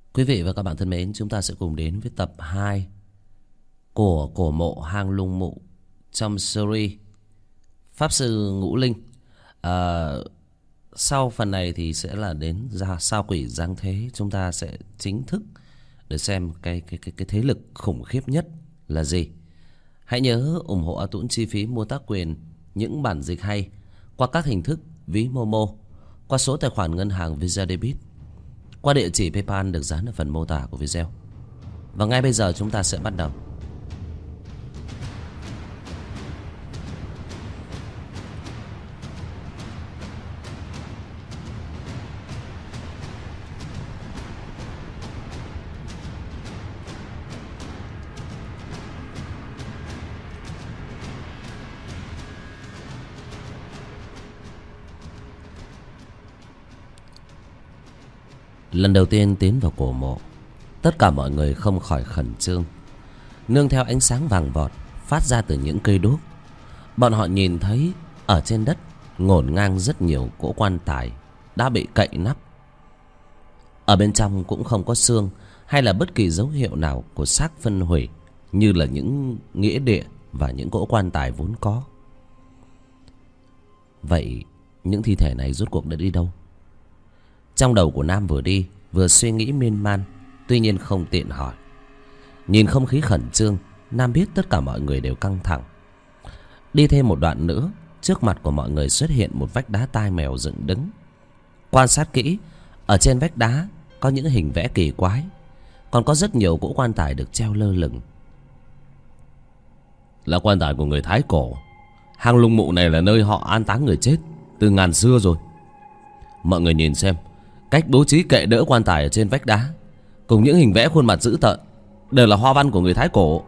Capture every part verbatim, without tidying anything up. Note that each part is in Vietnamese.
Quý vị và các bạn thân mến, chúng ta sẽ cùng đến với tập hai của cổ mộ hang lung mụ trong series Pháp Sư Ngũ Linh. à, Sau phần này thì sẽ là đến ra sao quỷ giáng thế. Chúng ta sẽ chính thức để xem cái, cái, cái, cái thế lực khủng khiếp nhất là gì. Hãy nhớ ủng hộ A Tuấn chi phí mua tác quyền những bản dịch hay qua các hình thức ví Momo, qua số tài khoản ngân hàng Visa Debit, qua địa chỉ PayPal được dán ở phần mô tả của video. Và ngay bây giờ chúng ta sẽ bắt đầu. Lần đầu tiên tiến vào cổ mộ, tất cả mọi người không khỏi khẩn trương. Nương theo ánh sáng vàng vọt phát ra từ những cây đuốc, bọn họ nhìn thấy ở trên đất ngổn ngang rất nhiều cỗ quan tài đã bị cậy nắp. Ở bên trong cũng không có xương hay là bất kỳ dấu hiệu nào của xác phân hủy như là những nghĩa địa và những cỗ quan tài vốn có. Vậy những thi thể này rốt cuộc đã đi đâu? Trong đầu của Nam vừa đi vừa suy nghĩ miên man, tuy nhiên không tiện hỏi. Nhìn không khí khẩn trương, Nam biết tất cả mọi người đều căng thẳng. Đi thêm một đoạn nữa, trước mặt của mọi người xuất hiện một vách đá tai mèo dựng đứng. Quan sát kỹ, ở trên vách đá có những hình vẽ kỳ quái, còn có rất nhiều cỗ quan tài được treo lơ lửng. Là quan tài của người Thái cổ. Hang lung mụ này là nơi họ an táng người chết từ ngàn xưa rồi. Mọi người nhìn xem, cách bố trí kệ đỡ quan tài ở trên vách đá cùng những hình vẽ khuôn mặt dữ tợn đều là hoa văn của người Thái cổ.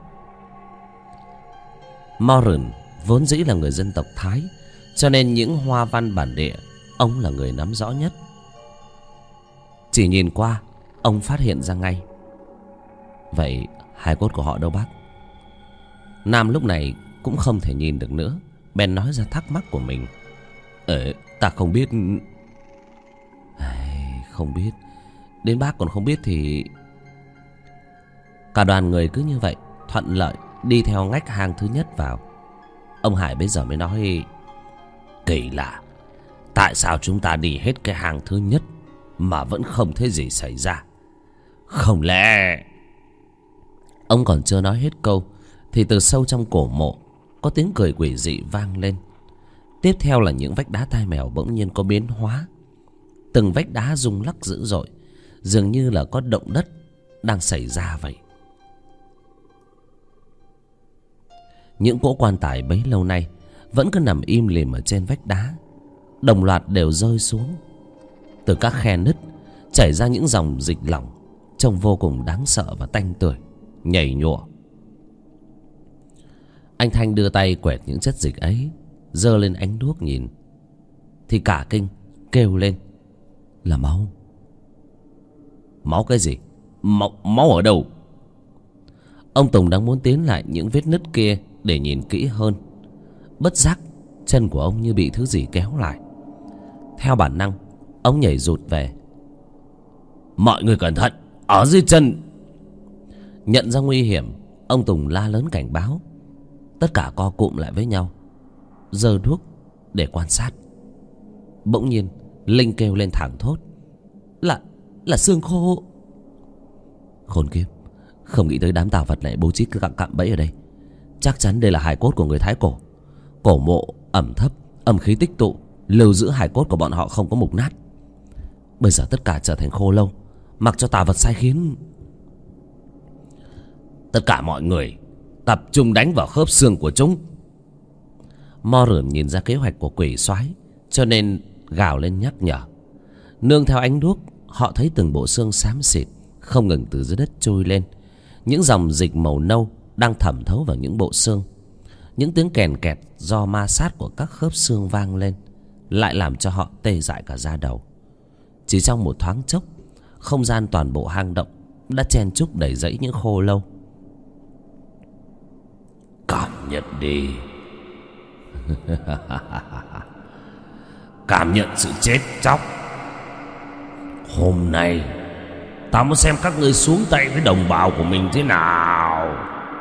Morin vốn dĩ là người dân tộc Thái, cho nên những hoa văn bản địa ông là người nắm rõ nhất. Chỉ nhìn qua, ông phát hiện ra ngay. Vậy hài cốt của họ đâu bác? Nam lúc này cũng không thể nhìn được nữa, bèn nói ra thắc mắc của mình. Ờ, ta không biết. Không biết. Đến bác còn không biết thì... Cả đoàn người cứ như vậy thuận lợi đi theo ngách hang thứ nhất vào. Ông Hải bây giờ mới nói: kỳ lạ, tại sao chúng ta đi hết cái hang thứ nhất mà vẫn không thấy gì xảy ra? Không lẽ... Ông còn chưa nói hết câu thì từ sâu trong cổ mộ có tiếng cười quỷ dị vang lên. Tiếp theo là những vách đá tai mèo bỗng nhiên có biến hóa. Từng vách đá rung lắc dữ dội, dường như là có động đất đang xảy ra vậy. Những cỗ quan tài bấy lâu nay vẫn cứ nằm im lìm ở trên vách đá, đồng loạt đều rơi xuống. Từ các khe nứt chảy ra những dòng dịch lỏng trông vô cùng đáng sợ và tanh tưởi, nhảy nhụa. Anh Thanh đưa tay quẹt những chất dịch ấy, giơ lên ánh đuốc nhìn, thì cả kinh kêu lên: là máu. Máu cái gì? Máu, máu ở đâu? Ông Tùng đang muốn tiến lại những vết nứt kia để nhìn kỹ hơn. Bất giác chân của ông như bị thứ gì kéo lại. Theo bản năng, ông nhảy rụt về. Mọi người cẩn thận, ở dưới chân. Nhận ra nguy hiểm, ông Tùng la lớn cảnh báo. Tất cả co cụm lại với nhau, giơ đuốc để quan sát. Bỗng nhiên Linh kêu lên thảng thốt: Là, là xương khô. Khốn kiếp, không nghĩ tới đám tà vật này bố trí cứ cặm cặm bẫy ở đây. Chắc chắn đây là hài cốt của người Thái cổ. Cổ mộ ẩm thấp, âm khí tích tụ, lưu giữ hài cốt của bọn họ không có mục nát. Bây giờ tất cả trở thành khô lâu, mặc cho tà vật sai khiến. Tất cả mọi người tập trung đánh vào khớp xương của chúng. Morin nhìn ra kế hoạch của quỷ soái, cho nên gào lên nhắc nhở. Nương theo ánh đuốc, họ thấy từng bộ xương xám xịt không ngừng từ dưới đất trôi lên. Những dòng dịch màu nâu đang thẩm thấu vào những bộ xương. Những tiếng kèn kẹt do ma sát của các khớp xương vang lên, lại làm cho họ tê dại cả da đầu. Chỉ trong một thoáng chốc, không gian toàn bộ hang động đã chen chúc đầy rẫy những khô lâu. Cảm nhận đi. Cảm nhận sự chết chóc. Hôm nay Ta muốn xem các ngươi xuống tay với đồng bào của mình thế nào.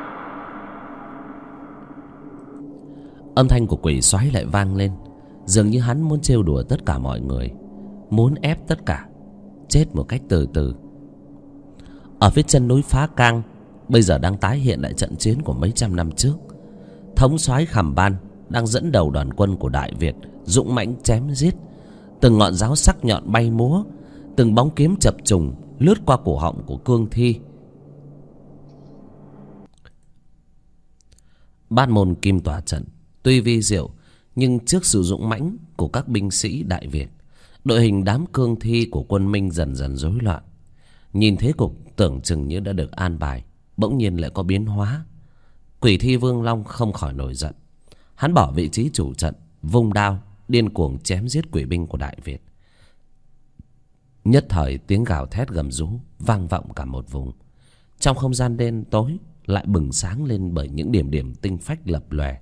Âm thanh của quỷ soái lại vang lên, dường như hắn muốn trêu đùa tất cả mọi người, muốn ép tất cả chết một cách từ từ. Ở phía chân núi Phá Cang bây giờ đang tái hiện lại trận chiến của mấy trăm năm trước. Thống soái Khảm Ban đang dẫn đầu đoàn quân của Đại Việt dũng mãnh chém giết. Từng ngọn giáo sắc nhọn bay múa, từng bóng kiếm chập trùng lướt qua cổ họng của cương thi. Bát môn kim tỏa trận tuy vi diệu, nhưng trước sự dũng mãnh của các binh sĩ Đại Việt, đội hình đám cương thi của quân Minh dần dần rối loạn. Nhìn thế cục tưởng chừng như đã được an bài, bỗng nhiên lại có biến hóa. Quỷ thi Vương Long không khỏi nổi giận. Hắn bỏ vị trí chủ trận, vung đao điên cuồng chém giết quỷ binh của Đại Việt. Nhất thời tiếng gào thét gầm rú vang vọng cả một vùng. Trong không gian đen tối lại bừng sáng lên bởi những điểm điểm tinh phách lập lòe.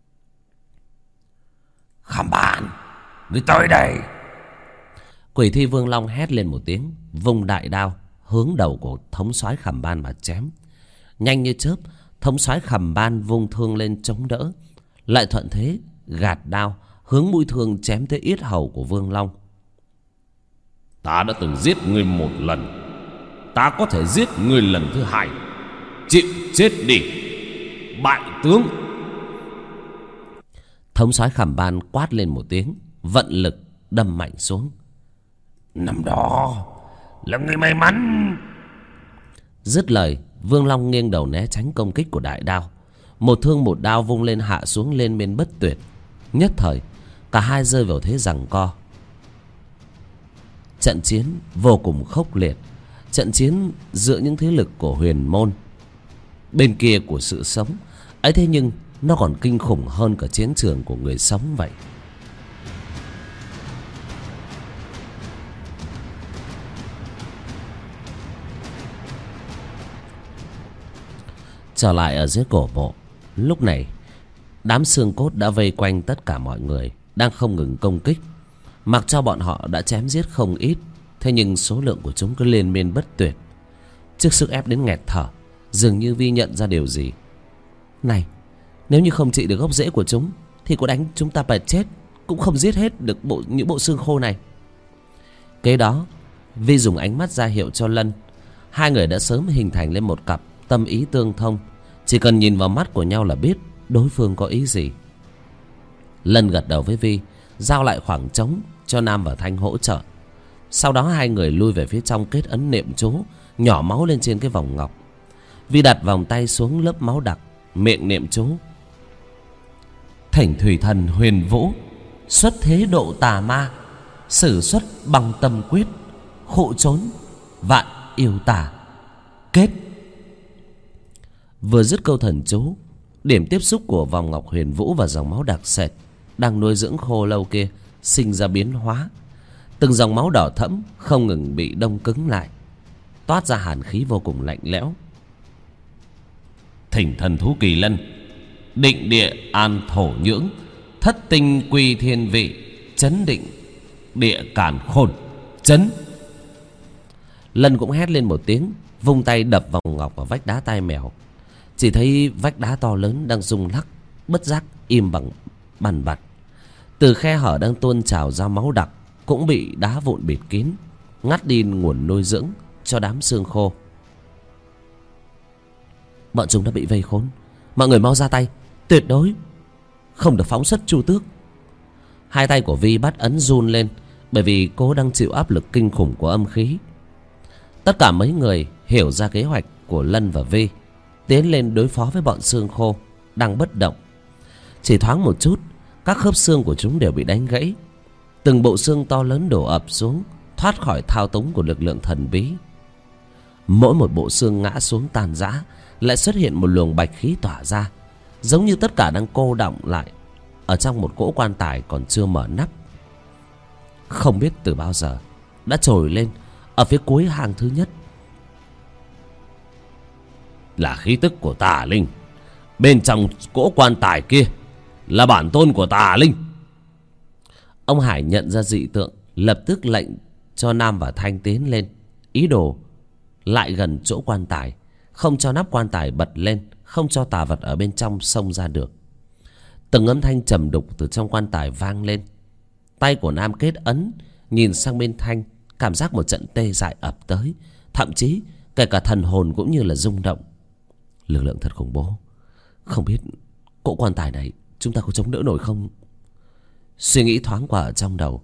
Khảm Ban, ngươi tới đây. Quỷ thi Vương Long hét lên một tiếng, vung đại đao hướng đầu của thống soái Khảm Ban mà chém. Nhanh như chớp, thống soái Khảm Ban vung thương lên chống đỡ, lại thuận thế gạt đao hướng mũi thương chém tới yết hầu của Vương Long. Ta đã từng giết ngươi một lần, ta có thể giết ngươi lần thứ hai. Chịu chết đi, bại tướng. Thống soái Khảm Ban quát lên một tiếng, vận lực đâm mạnh xuống. Năm đó là người may mắn. Dứt lời, Vương Long nghiêng đầu né tránh công kích của đại đao. Một thương một đao vung lên hạ xuống lên bên bất tuyệt. Nhất thời cả hai rơi vào thế giằng co. Trận chiến vô cùng khốc liệt, trận chiến giữa những thế lực của huyền môn bên kia của sự sống ấy, thế nhưng nó còn kinh khủng hơn cả chiến trường của người sống vậy. Trở lại ở dưới cổ mộ, lúc này đám xương cốt đã vây quanh tất cả mọi người, đang không ngừng công kích. Mặc cho bọn họ đã chém giết không ít, thế nhưng số lượng của chúng cứ liên miên bất tuyệt. Trước sức ép đến nghẹt thở, dường như Vi nhận ra điều gì. Này, nếu như không trị được gốc rễ của chúng thì có đánh chúng ta phải chết cũng không giết hết được bộ, những bộ xương khô này. Kế đó, Vi dùng ánh mắt ra hiệu cho Lân. Hai người đã sớm hình thành lên một cặp tâm ý tương thông, chỉ cần nhìn vào mắt của nhau là biết đối phương có ý gì. Lân gật đầu với Vi, giao lại khoảng trống cho Nam và Thanh hỗ trợ. Sau đó hai người lui về phía trong kết ấn niệm chú, nhỏ máu lên trên cái vòng ngọc. Vi đặt vòng tay xuống lớp máu đặc, miệng niệm chú. Thỉnh thủy thần huyền vũ, xuất thế độ tà ma, sử xuất bằng tâm quyết, khụ trốn vạn yêu tà. Kết. Vừa dứt câu thần chú, điểm tiếp xúc của vòng ngọc huyền vũ và dòng máu đặc sệt đang nuôi dưỡng khô lâu kia sinh ra biến hóa. Từng dòng máu đỏ thẫm không ngừng bị đông cứng lại, toát ra hàn khí vô cùng lạnh lẽo. Thỉnh thần thú kỳ lân, định địa an thổ nhưỡng, thất tinh quy thiên vị, chấn định địa càn khôn, chấn. Lân cũng hét lên một tiếng, vung tay đập vòng ngọc vào vách đá tai mèo. Chỉ thấy vách đá to lớn đang rung lắc, bất giác im bằng bằn bặt. Từ khe hở đang tuôn trào ra máu đặc cũng bị đá vụn bịt kín, ngắt đi nguồn nuôi dưỡng cho đám xương khô. Bọn chúng đã bị vây khốn, mọi người mau ra tay, tuyệt đối không được phóng xuất chu tước. Hai tay của Vi bắt ấn run lên, bởi vì cô đang chịu áp lực kinh khủng của âm khí. Tất cả mấy người hiểu ra kế hoạch của Lân và Vi, tiến lên đối phó với bọn xương khô đang bất động. Chỉ thoáng một chút, các khớp xương của chúng đều bị đánh gãy. Từng bộ xương to lớn đổ ập xuống, thoát khỏi thao túng của lực lượng thần bí. Mỗi một bộ xương ngã xuống tan rã, lại xuất hiện một luồng bạch khí tỏa ra, giống như tất cả đang cô đọng lại ở trong một cỗ quan tài còn chưa mở nắp. Không biết từ bao giờ đã trồi lên ở phía cuối hàng thứ nhất. Là khí tức của tà linh. Bên trong cỗ quan tài kia là bản tôn của tà linh. Ông Hải nhận ra dị tượng, lập tức lệnh cho Nam và Thanh tiến lên, ý đồ lại gần chỗ quan tài, không cho nắp quan tài bật lên, không cho tà vật ở bên trong xông ra được. Từng âm thanh trầm đục từ trong quan tài vang lên. Tay của Nam kết ấn, nhìn sang bên Thanh, cảm giác một trận tê dại ập tới, thậm chí kể cả thần hồn cũng như là rung động. Lực lượng thật khủng bố. Không biết cỗ quan tài này chúng ta có chống đỡ nổi không? Suy nghĩ thoáng qua ở trong đầu.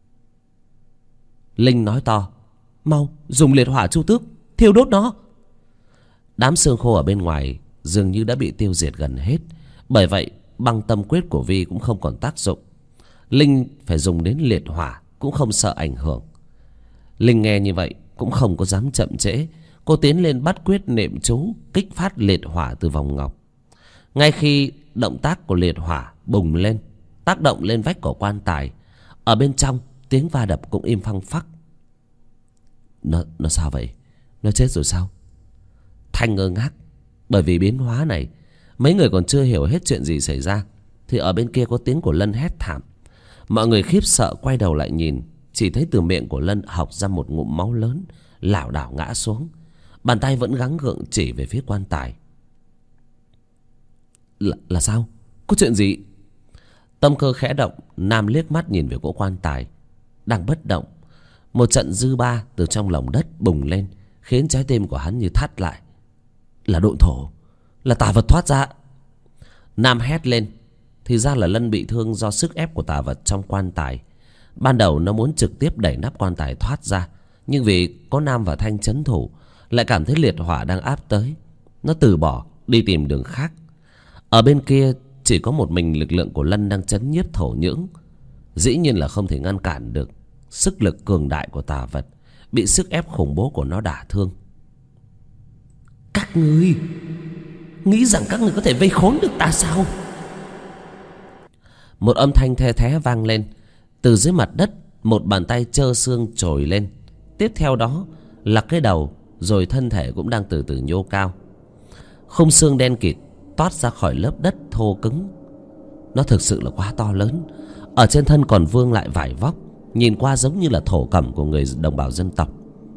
Linh nói to: mau dùng liệt hỏa chu tước thiêu đốt nó. Đám xương khô ở bên ngoài dường như đã bị tiêu diệt gần hết, bởi vậy băng tâm quyết của Vi cũng không còn tác dụng. Linh phải dùng đến liệt hỏa cũng không sợ ảnh hưởng. Linh nghe như vậy cũng không có dám chậm trễ. Cô tiến lên bắt quyết niệm chú, kích phát liệt hỏa từ vòng ngọc. Ngay khi động tác của liệt hỏa bùng lên, tác động lên vách của quan tài, ở bên trong tiếng va đập cũng im phăng phắc. Nó, nó sao vậy? Nó chết rồi sao? Thanh ngơ ngác. Bởi vì biến hóa này, mấy người còn chưa hiểu hết chuyện gì xảy ra, thì ở bên kia có tiếng của Lân hét thảm. Mọi người khiếp sợ quay đầu lại nhìn, chỉ thấy từ miệng của Lân học ra một ngụm máu lớn, lảo đảo ngã xuống. Bàn tay vẫn gắng gượng chỉ về phía quan tài. Là, là sao? Có chuyện gì? Tâm cơ khẽ động, Nam liếc mắt nhìn về cỗ quan tài đang bất động. Một trận dư ba từ trong lòng đất bùng lên, khiến trái tim của hắn như thắt lại. Là độn thổ, là tà vật thoát ra. Nam hét lên. Thì ra là Lân bị thương do sức ép của tà vật trong quan tài. Ban đầu nó muốn trực tiếp đẩy nắp quan tài thoát ra, nhưng vì có Nam và Thanh trấn thủ, lại cảm thấy liệt hỏa đang áp tới. Nó từ bỏ đi tìm đường khác. Ở bên kia chỉ có một mình lực lượng của Lân đang trấn nhiếp thổ nhưỡng. Dĩ nhiên là không thể ngăn cản được sức lực cường đại của tà vật, bị sức ép khủng bố của nó đả thương. Các ngươi nghĩ rằng các ngươi có thể vây khốn được ta sao? Một âm thanh the thé vang lên. Từ dưới mặt đất, một bàn tay trơ xương trồi lên. Tiếp theo đó là cái đầu, rồi thân thể cũng đang từ từ nhô cao. Khung xương đen kịt toát ra khỏi lớp đất thô cứng. Nó thực sự là quá to lớn. Ở trên thân còn vương lại vải vóc, nhìn qua giống như là thổ cẩm của người đồng bào dân tộc.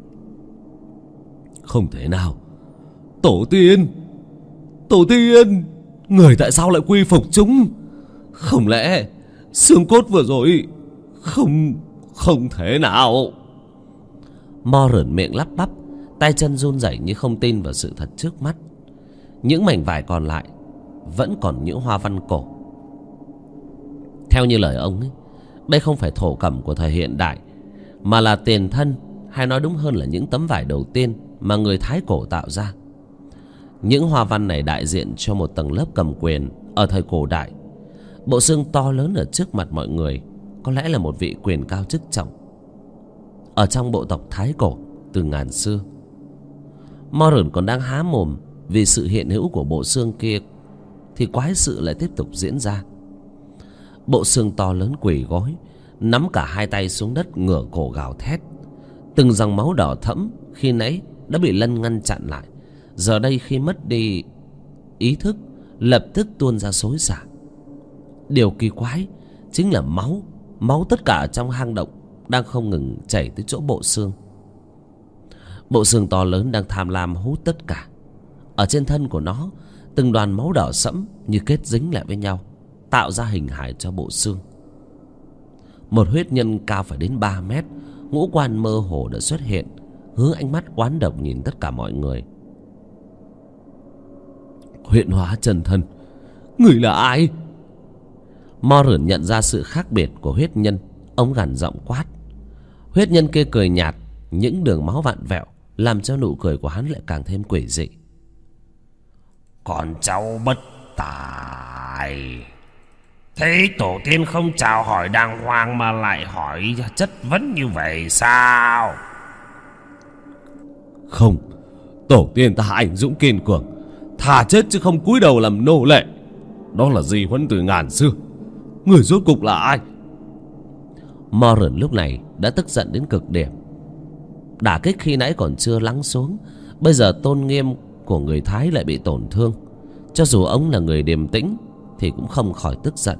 Không thể nào. Tổ tiên, Tổ tiên, người tại sao lại quy phục chúng? Không lẽ xương cốt vừa rồi? Không, không thể nào. Mo rởn miệng lắp bắp, tay chân run rẩy như không tin vào sự thật trước mắt. Những mảnh vải còn lại vẫn còn những hoa văn cổ. Theo như lời ông ấy, đây không phải thổ cẩm của thời hiện đại, mà là tiền thân, hay nói đúng hơn là những tấm vải đầu tiên mà người Thái cổ tạo ra. Những hoa văn này đại diện cho một tầng lớp cầm quyền ở thời cổ đại. Bộ xương to lớn ở trước mặt mọi người có lẽ là một vị quyền cao chức trọng ở trong bộ tộc Thái cổ từ ngàn xưa. Mo rởn còn đang há mồm vì sự hiện hữu của bộ xương kia, thì quái sự lại tiếp tục diễn ra. Bộ xương to lớn quỳ gối, nắm cả hai tay xuống đất, ngửa cổ gào thét. Từng dòng máu đỏ thẫm khi nãy đã bị Lân ngăn chặn lại, giờ đây khi mất đi ý thức, lập tức tuôn ra xối xả. Điều kỳ quái chính là máu, máu tất cả trong hang động đang không ngừng chảy tới chỗ bộ xương. Bộ xương to lớn đang tham lam hút tất cả. Ở trên thân của nó, từng đoàn máu đỏ sẫm như kết dính lại với nhau, tạo ra hình hài cho bộ xương. Một huyết nhân cao phải đến ba mét, ngũ quan mơ hồ đã xuất hiện, hướng ánh mắt oán độc nhìn tất cả mọi người. Huyễn hóa chân thân, người là ai? Mo rởn nhận ra sự khác biệt của huyết nhân, ông gằn giọng quát. Huyết nhân kia cười nhạt, những đường máu vặn vẹo làm cho nụ cười của hắn lại càng thêm quỷ dị. Con cháu bất tài, thấy tổ tiên không chào hỏi đàng hoàng mà lại hỏi chất vấn như vậy sao? Không, tổ tiên ta anh dũng kiên cường, thà chết chứ không cúi đầu làm nô lệ. Đó là di huấn từ ngàn xưa. Người rốt cục là ai? Mo rởn lúc này đã tức giận đến cực điểm. Đả kích khi nãy còn chưa lắng xuống, bây giờ tôn nghiêm của người Thái lại bị tổn thương. Cho dù ông là người điềm tĩnh thì cũng không khỏi tức giận.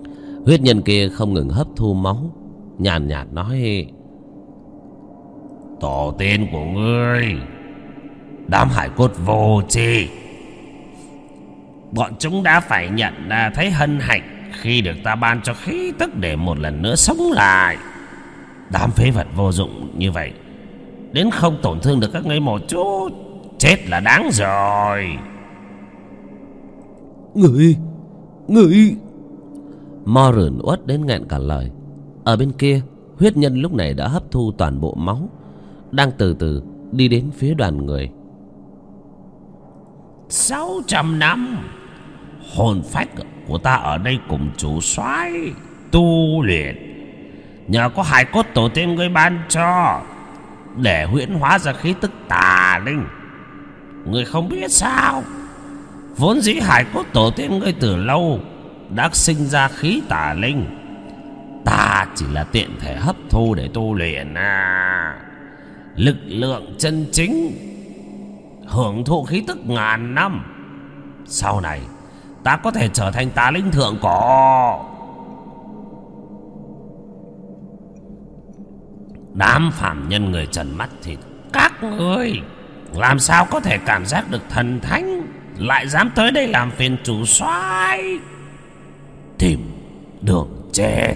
Huyết nhân kia không ngừng hấp thu máu, nhàn nhạt nói: Tổ tiên của ngươi, đám hải cốt vô tri, bọn chúng đã phải nhận ra thấy hân hạnh khi được ta ban cho khí tức để một lần nữa sống lại. Đám phế vật vô dụng như vậy, đến không tổn thương được các ngươi một chút, chết là đáng rồi. Người, người... Moran uất đến nghẹn cả lời. Ở bên kia, huyết nhân lúc này đã hấp thu toàn bộ máu, đang từ từ đi đến phía đoàn người. Sáu trăm năm, hồn phách của ta ở đây cùng chủ soái tu luyện, nhờ có hài cốt tổ tiên ngươi ban cho để huyễn hóa ra khí tức tà linh. Ngươi không biết sao, vốn dĩ hài cốt tổ tiên ngươi từ lâu đã sinh ra khí tà linh, ta chỉ là tiện thể hấp thu để tu luyện à. Lực lượng chân chính, hưởng thụ khí tức ngàn năm, sau này ta có thể trở thành tà linh thượng cổ. Đám phàm nhân người trần mắt thì các ngươi làm sao có thể cảm giác được thần thánh, lại dám tới đây làm phiền chủ soái, tìm đường chết.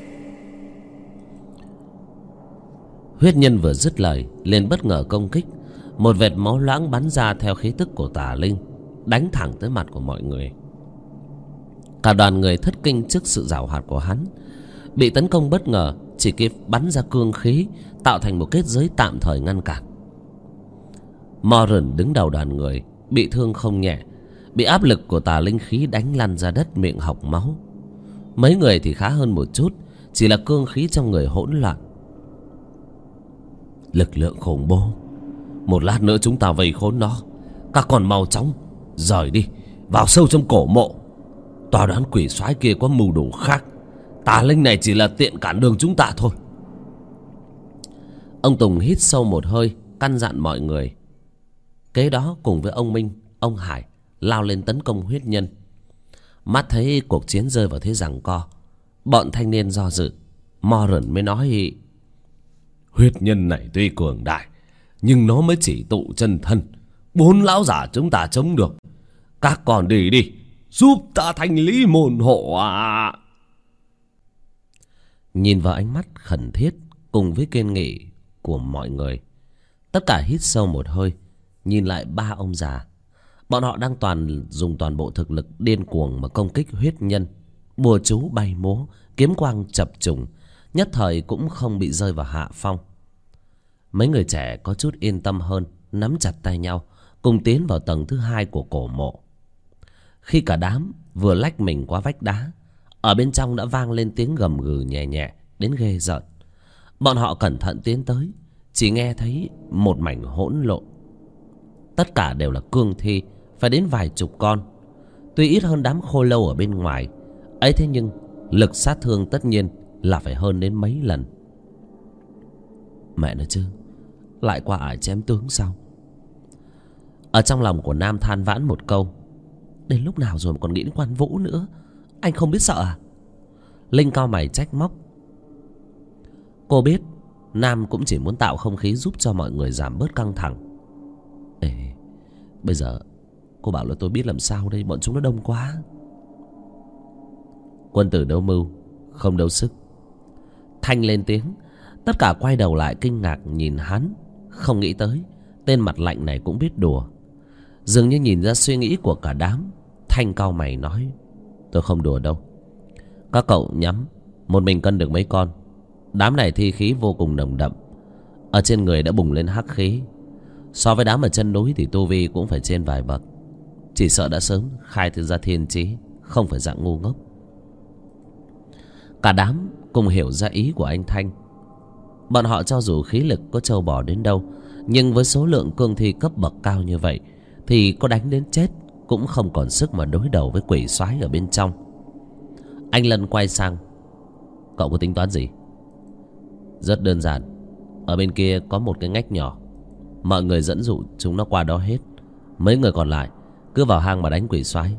Huyết nhân vừa dứt lời liền bất ngờ công kích. Một vệt máu loãng bắn ra theo khí tức của tà linh, đánh thẳng tới mặt của mọi người. Cả đoàn người thất kinh trước sự giảo hoạt của hắn. Bị tấn công bất ngờ, chỉ kịp bắn ra cương khí, tạo thành một kết giới tạm thời ngăn cản. Moran đứng đầu đoàn người, bị thương không nhẹ, bị áp lực của tà linh khí đánh lăn ra đất, miệng hộc máu. Mấy người thì khá hơn một chút, chỉ là cương khí trong người hỗn loạn. Lực lượng khủng bố, một lát nữa chúng ta vây khốn nó. Các con mau chóng rời đi, vào sâu trong cổ mộ. Tòa đoán quỷ soái kia có mưu đồ khác, tà linh này chỉ là tiện cản đường chúng ta thôi. Ông Tùng hít sâu một hơi, căn dặn mọi người. Kế đó cùng với ông Minh, ông Hải lao lên tấn công huyết nhân. Mắt thấy cuộc chiến rơi vào thế giằng co, bọn thanh niên do dự. Moran mới nói: Huyết nhân này tuy cường đại, nhưng nó mới chỉ tụ chân thân, bốn lão giả chúng ta chống được. Các con đi đi, giúp ta thanh lý môn hộ à. Nhìn vào ánh mắt khẩn thiết cùng với kiên nghị của mọi người, tất cả hít sâu một hơi, nhìn lại ba ông già. Bọn họ đang toàn dùng toàn bộ thực lực điên cuồng mà công kích huyết nhân. Bùa chú bay múa, kiếm quang chập trùng, nhất thời cũng không bị rơi vào hạ phong. Mấy người trẻ có chút yên tâm hơn, nắm chặt tay nhau cùng tiến vào tầng thứ hai của cổ mộ. Khi cả đám vừa lách mình qua vách đá, ở bên trong đã vang lên tiếng gầm gừ nhẹ nhẹ đến ghê rợn. Bọn họ cẩn thận tiến tới, chỉ nghe thấy một mảnh hỗn lộn. Tất cả đều là cương thi, phải đến vài chục con. Tuy ít hơn đám khô lâu ở bên ngoài ấy, thế nhưng lực sát thương tất nhiên là phải hơn đến mấy lần. Mẹ nó chứ, lại qua ải chém tướng sao? Ở trong lòng của Nam than vãn một câu. Đến lúc nào rồi mà còn nghĩ đến Quan Vũ nữa? Anh không biết sợ à? Linh cau mày trách móc. Cô biết Nam cũng chỉ muốn tạo không khí giúp cho mọi người giảm bớt căng thẳng. Ê, bây giờ cô bảo là tôi biết làm sao đây, bọn chúng nó đông quá. Quân tử đấu mưu, không đấu sức. Thanh lên tiếng. Tất cả quay đầu lại kinh ngạc nhìn hắn. Không nghĩ tới tên mặt lạnh này cũng biết đùa. Dường như nhìn ra suy nghĩ của cả đám, Thanh cau mày nói: Tôi không đùa đâu. Các cậu nhắm, một mình cân được mấy con. Đám này thi khí vô cùng nồng đậm, ở trên người đã bùng lên hắc khí. So với đám ở chân núi thì tu vi cũng phải trên vài bậc. Chỉ sợ đã sớm khai từ ra thiên trí, không phải dạng ngu ngốc. Cả đám cùng hiểu ra ý của anh Thanh. Bọn họ cho dù khí lực có trâu bò đến đâu, nhưng với số lượng cương thi cấp bậc cao như vậy thì có đánh đến chết cũng không còn sức mà đối đầu với quỷ soái ở bên trong. Anh Lân quay sang: Cậu có tính toán gì? Rất đơn giản. Ở bên kia có một cái ngách nhỏ, mọi người dẫn dụ chúng nó qua đó hết. Mấy người còn lại cứ vào hang mà đánh quỷ soái.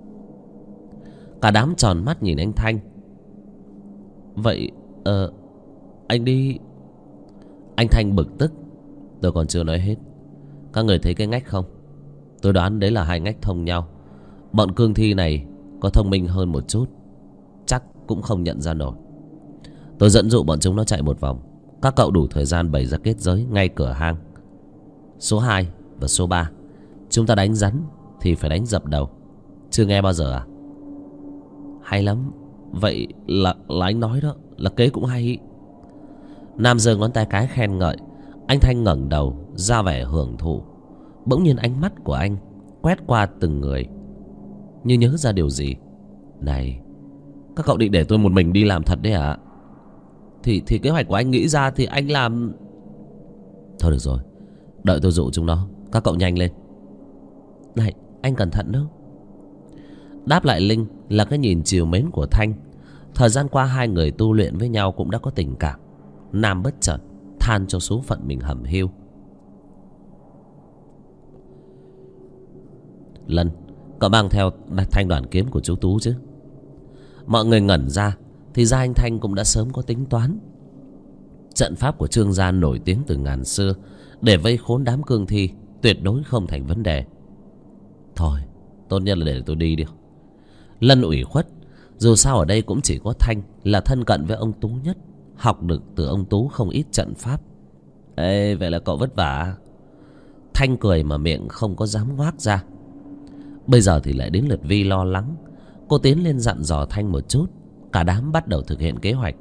Cả đám tròn mắt nhìn anh Thanh. Vậy ờ, anh đi. Anh Thanh bực tức Tôi còn chưa nói hết. Các người thấy cái ngách không? Tôi đoán đấy là hai ngách thông nhau. Bọn cương thi này có thông minh hơn một chút, chắc cũng không nhận ra nổi. Tôi dẫn dụ bọn chúng nó chạy một vòng. Các cậu đủ thời gian bày ra kết giới ngay cửa hang. Số hai và số ba, chúng ta đánh rắn thì phải đánh dập đầu. Chưa nghe bao giờ à? Hay lắm. Vậy là, là anh nói đó, là kế cũng hay. Nam giơ ngón tay cái khen ngợi. Anh Thanh ngẩng đầu ra vẻ hưởng thụ. Bỗng nhiên ánh mắt của anh quét qua từng người, như nhớ ra điều gì. Này, các cậu định để tôi một mình đi làm thật đấy à? Thì, thì kế hoạch của anh nghĩ ra thì anh làm. Thôi được rồi, đợi tôi dụ chúng nó. Các cậu nhanh lên. Này, anh cẩn thận đó. Đáp lại Linh là cái nhìn trìu mến của Thanh. Thời gian qua hai người tu luyện với nhau cũng đã có tình cảm. Nam bất chợt than cho số phận mình hẩm hiu. Lân, cậu mang theo thanh đoàn kiếm của chú Tú chứ? Mọi người ngẩn ra, thì ra anh Thanh cũng đã sớm có tính toán. Trận pháp của Trương gia nổi tiếng từ ngàn xưa, để vây khốn đám cương thi tuyệt đối không thành vấn đề. Thôi, tốt nhất là để tôi đi đi. Lân ủy khuất. Dù sao ở đây cũng chỉ có Thanh là thân cận với ông Tú nhất, học được từ ông Tú không ít trận pháp. Ê, vậy là cậu vất vả. Thanh cười mà miệng không có dám ngoác ra. Bây giờ thì lại đến lượt Vi lo lắng. Cô tiến lên dặn dò Thanh một chút. Cả đám bắt đầu thực hiện kế hoạch.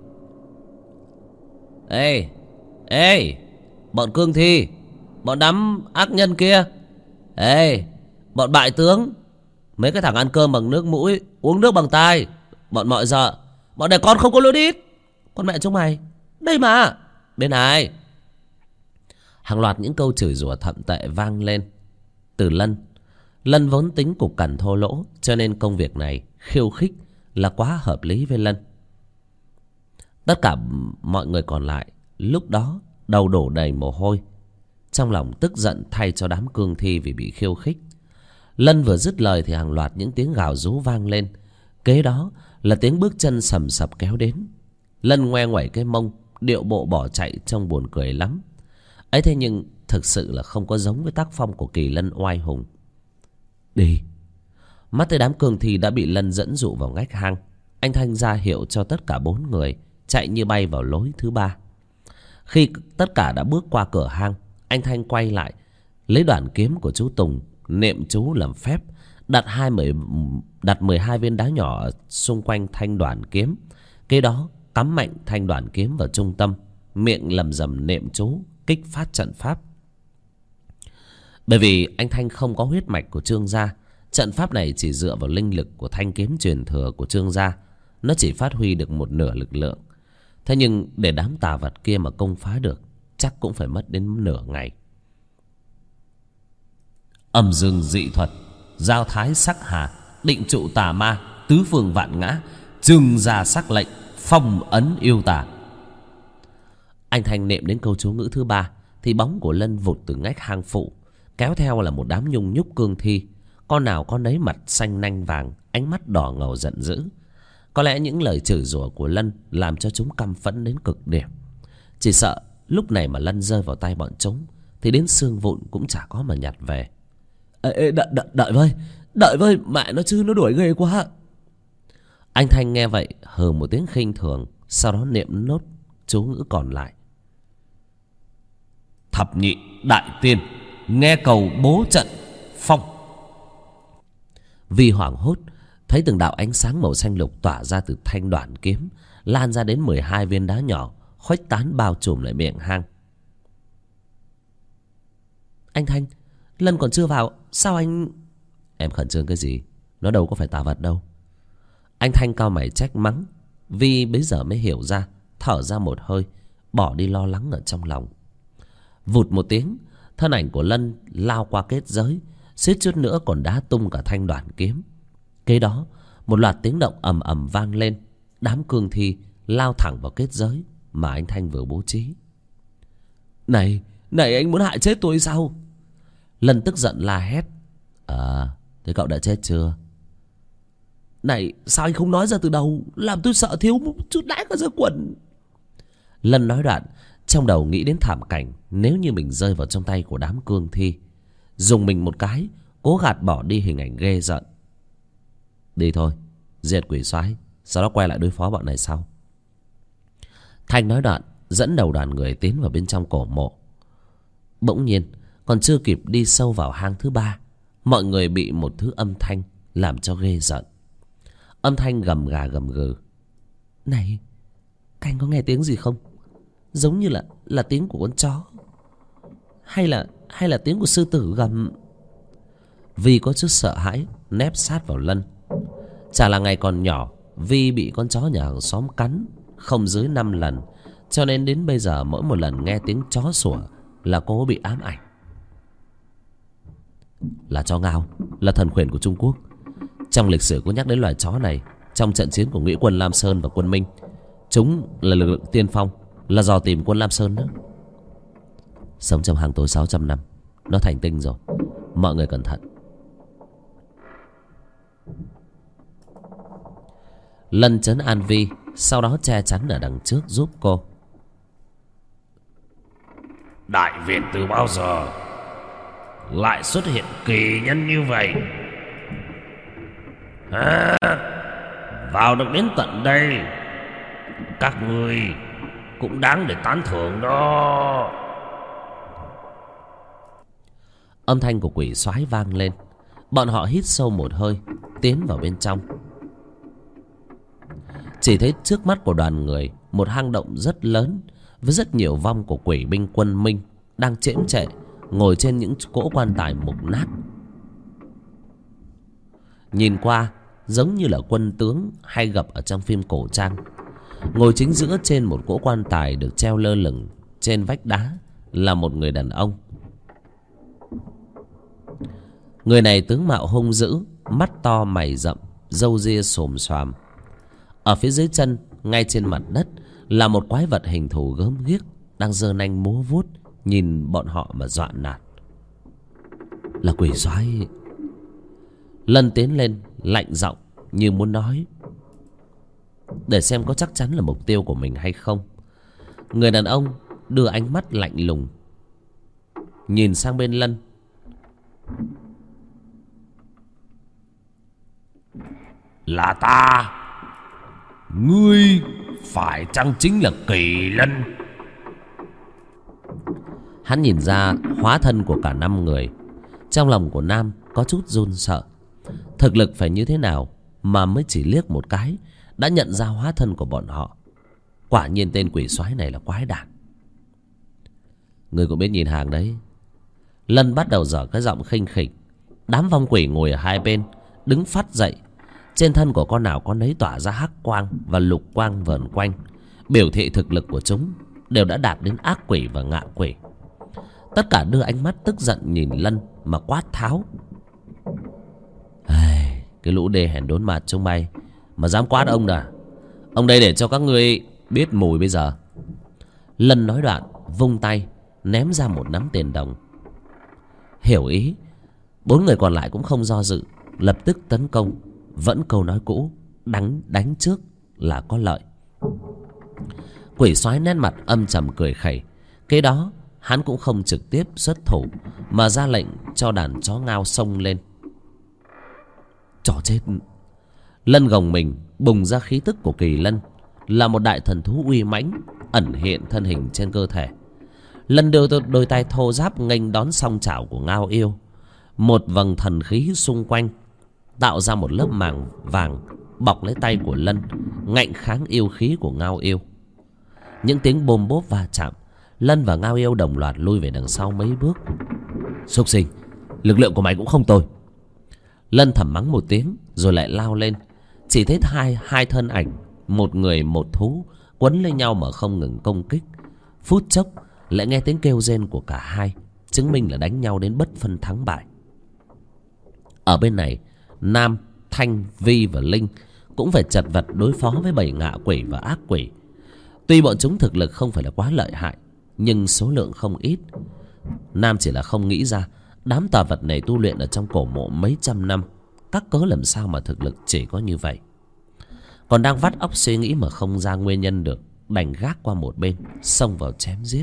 Ê, ê, bọn cương thi, bọn đám ác nhân kia. Ê, bọn bại tướng, mấy cái thằng ăn cơm bằng nước mũi, uống nước bằng tai, bọn mọi dợ, bọn này con không có lối đít. Con mẹ chúng mày, đây mà, bên này. Hàng loạt những câu chửi rủa thậm tệ vang lên từ Lân. Lân vốn tính cục cằn thô lỗ, cho nên công việc này khiêu khích là quá hợp lý với Lân. Tất cả mọi người còn lại lúc đó đầu đổ đầy mồ hôi, trong lòng tức giận thay cho đám cương thi vì bị khiêu khích. Lân vừa dứt lời thì hàng loạt những tiếng gào rú vang lên. Kế đó là tiếng bước chân sầm sập kéo đến. Lân ngoe ngoẩy cái mông, điệu bộ bỏ chạy trông buồn cười lắm. Ấy thế nhưng thực sự là không có giống với tác phong của Kỳ Lân oai hùng. Đi. Mắt thấy đám cương thi đã bị Lân dẫn dụ vào ngách hang, anh Thanh ra hiệu cho tất cả bốn người chạy như bay vào lối thứ ba. Khi tất cả đã bước qua cửa hang, anh Thanh quay lại lấy đoạn kiếm của chú Tùng, niệm chú làm phép, đặt hai mười đặt mười hai viên đá nhỏ xung quanh thanh đoạn kiếm. Kế đó cắm mạnh thanh đoạn kiếm vào trung tâm, miệng lầm rầm niệm chú kích phát trận pháp. Bởi vì anh Thanh không có huyết mạch của Trương gia, trận pháp này chỉ dựa vào linh lực của thanh kiếm truyền thừa của Trương gia, nó chỉ phát huy được một nửa lực lượng. Thế nhưng để đám tà vật kia mà công phá được, chắc cũng phải mất đến nửa ngày. Âm dương dị thuật, giao thái sắc hà, định trụ tà ma, tứ phương vạn ngã, Trương gia sắc lệnh, phong ấn yêu tà. Anh Thanh niệm đến câu chú ngữ thứ ba thì bóng của Lân vụt từ ngách hang phụ, kéo theo là một đám nhung nhúc cương thi. Con nào con nấy mặt xanh nanh vàng, ánh mắt đỏ ngầu giận dữ. Có lẽ những lời chửi rủa của Lân làm cho chúng căm phẫn đến cực điểm. Chỉ sợ lúc này mà Lân rơi vào tay bọn chúng thì đến xương vụn cũng chả có mà nhặt về. Ê, ê, đợi, đợi, đợi với, đợi với, mẹ nó chứ, nó đuổi ghê quá. Anh Thanh nghe vậy hừ một tiếng khinh thường, sau đó niệm nốt chú ngữ còn lại. Thập nhị đại tiên, nghe cầu bố trận phong. Vì hoảng hốt thấy từng đạo ánh sáng màu xanh lục tỏa ra từ thanh đoạn kiếm, lan ra đến mười hai viên đá nhỏ, khuếch tán bao trùm lại miệng hang. Anh Thanh, Lân còn chưa vào, sao anh... Em khẩn trương cái gì, nó đâu có phải tà vật đâu. Anh Thanh cau mày trách mắng. Vi bấy giờ mới hiểu ra, thở ra một hơi, bỏ đi lo lắng ở trong lòng. Vụt một tiếng, thân ảnh của Lân lao qua kết giới, suýt chút nữa còn đá tung cả thanh đoạn kiếm. Kế đó một loạt tiếng động ầm ầm vang lên. Đám cương thi lao thẳng vào kết giới mà anh Thanh vừa bố trí. Này, này, anh muốn hại chết tôi sao? Lân tức giận la hét. À, thế cậu đã chết chưa? Này, sao anh không nói ra từ đầu, làm tôi sợ thiếu một chút đãi cả ra quần. Lân nói đoạn Trong đầu nghĩ đến thảm cảnh nếu như mình rơi vào trong tay của đám cương thi. Dùng mình một cái, cố gạt bỏ đi hình ảnh ghê rợn. Đi thôi, diệt quỷ soái, sau đó quay lại đối phó bọn này sau. Thanh nói đoạn, dẫn đầu đoàn người tiến vào bên trong cổ mộ. Bỗng nhiên, còn chưa kịp đi sâu vào hang thứ ba, mọi người bị một thứ âm thanh làm cho ghê rợn. Âm thanh gầm gà gầm gừ. Này, các anh có nghe tiếng gì không? Giống như là là tiếng của con chó, hay là hay là tiếng của sư tử gầm. Vi có chút sợ hãi, nép sát vào Lân. Chả là ngày còn nhỏ, Vi bị con chó nhà hàng xóm cắn không dưới năm lần, cho nên đến bây giờ mỗi một lần nghe tiếng chó sủa là cô bị ám ảnh. Là chó ngao, là thần khuyển của Trung Quốc. Trong lịch sử có nhắc đến loài chó này trong trận chiến của nghĩa quân Lam Sơn và quân Minh. Chúng là lực lượng tiên phong, là dò tìm quân Lam Sơn đó. Sống trong hàng tối sáu trăm năm, nó thành tinh rồi. Mọi người cẩn thận. Lân trấn an Vi, sau đó che chắn ở đằng trước giúp cô. Đại Việt từ bao giờ lại xuất hiện kỳ nhân như vậy? À, vào được đến tận đây, các ngươi cũng đáng để tán thưởng đó. Âm thanh của quỷ soái vang lên. Bọn họ hít sâu một hơi, tiến vào bên trong. Chỉ thấy trước mắt của đoàn người một hang động rất lớn, với rất nhiều vong của quỷ binh quân Minh đang chễm chệ ngồi trên những cỗ quan tài mục nát. Nhìn qua giống như là quân tướng hay gặp ở trong phim cổ trang. Ngồi chính giữa trên một cỗ quan tài được treo lơ lửng trên vách đá là một người đàn ông. Người này tướng mạo hung dữ, mắt to mày rậm, râu ria xồm xoàm. Ở phía dưới chân, ngay trên mặt đất, là một quái vật hình thù gớm ghiếc đang giơ nanh múa vuốt nhìn bọn họ mà dọa nạt. Là quỷ soái. Lân tiến lên lạnh giọng như muốn nói, để xem có chắc chắn là mục tiêu của mình hay không. Người đàn ông đưa ánh mắt lạnh lùng nhìn sang bên Lân. Là ta. Ngươi phải chăng chính là Kỳ Lân? Hắn nhìn ra hóa thân của cả năm người. Trong lòng của Nam có chút run sợ. Thực lực phải như thế nào mà mới chỉ liếc một cái đã nhận ra hóa thân của bọn họ. Quả nhiên tên quỷ soái này là quái đản. Người cũng biết nhìn hàng đấy. Lân bắt đầu dở cái giọng khinh khỉnh. Đám vong quỷ ngồi ở hai bên đứng phát dậy. Trên thân của con nào con nấy tỏa ra hắc quang và lục quang vờn quanh, biểu thị thực lực của chúng đều đã đạt đến ác quỷ và ngạ quỷ. Tất cả đưa ánh mắt tức giận nhìn Lân mà quát tháo. Ai, cái lũ đê hèn đốn mặt chúng mày mà dám quát ông à? Ông đây để cho các ngươi biết mùi bây giờ. Lân nói đoạn vung tay ném ra một nắm tiền đồng. Hiểu ý, bốn người còn lại cũng không do dự, lập tức tấn công. Vẫn câu nói cũ, đánh đánh trước là có lợi. Quỷ soái nét mặt âm trầm cười khẩy. Kế đó hắn cũng không trực tiếp xuất thủ, mà ra lệnh cho đàn chó ngao xông lên. Chó chết. Lân gồng mình bùng ra khí tức của Kỳ Lân, là một đại thần thú uy mãnh ẩn hiện thân hình trên cơ thể. Lân đưa đôi tay thô ráp nghênh đón song chảo của ngao yêu. Một vầng thần khí xung quanh tạo ra một lớp màng vàng bọc lấy tay của Lân, ngạnh kháng yêu khí của ngao yêu. Những tiếng bôm bốp va chạm, Lân và ngao yêu đồng loạt lui về đằng sau mấy bước. Súc sinh, lực lượng của mày cũng không tồi. Lân thầm mắng một tiếng rồi lại lao lên. Chỉ thấy hai hai thân ảnh, một người một thú quấn lấy nhau mà không ngừng công kích. Phút chốc lại nghe tiếng kêu rên của cả hai, chứng minh là đánh nhau đến bất phân thắng bại. Ở bên này, Nam, Thanh, Vi và Linh cũng phải chật vật đối phó với bầy ngạ quỷ và ác quỷ. Tuy bọn chúng thực lực không phải là quá lợi hại, nhưng số lượng không ít. Nam chỉ là không nghĩ ra đám tà vật này tu luyện ở trong cổ mộ mấy trăm năm, các cớ làm sao mà thực lực chỉ có như vậy. Còn đang vắt óc suy nghĩ mà không ra nguyên nhân được, đành gác qua một bên, xông vào chém giết.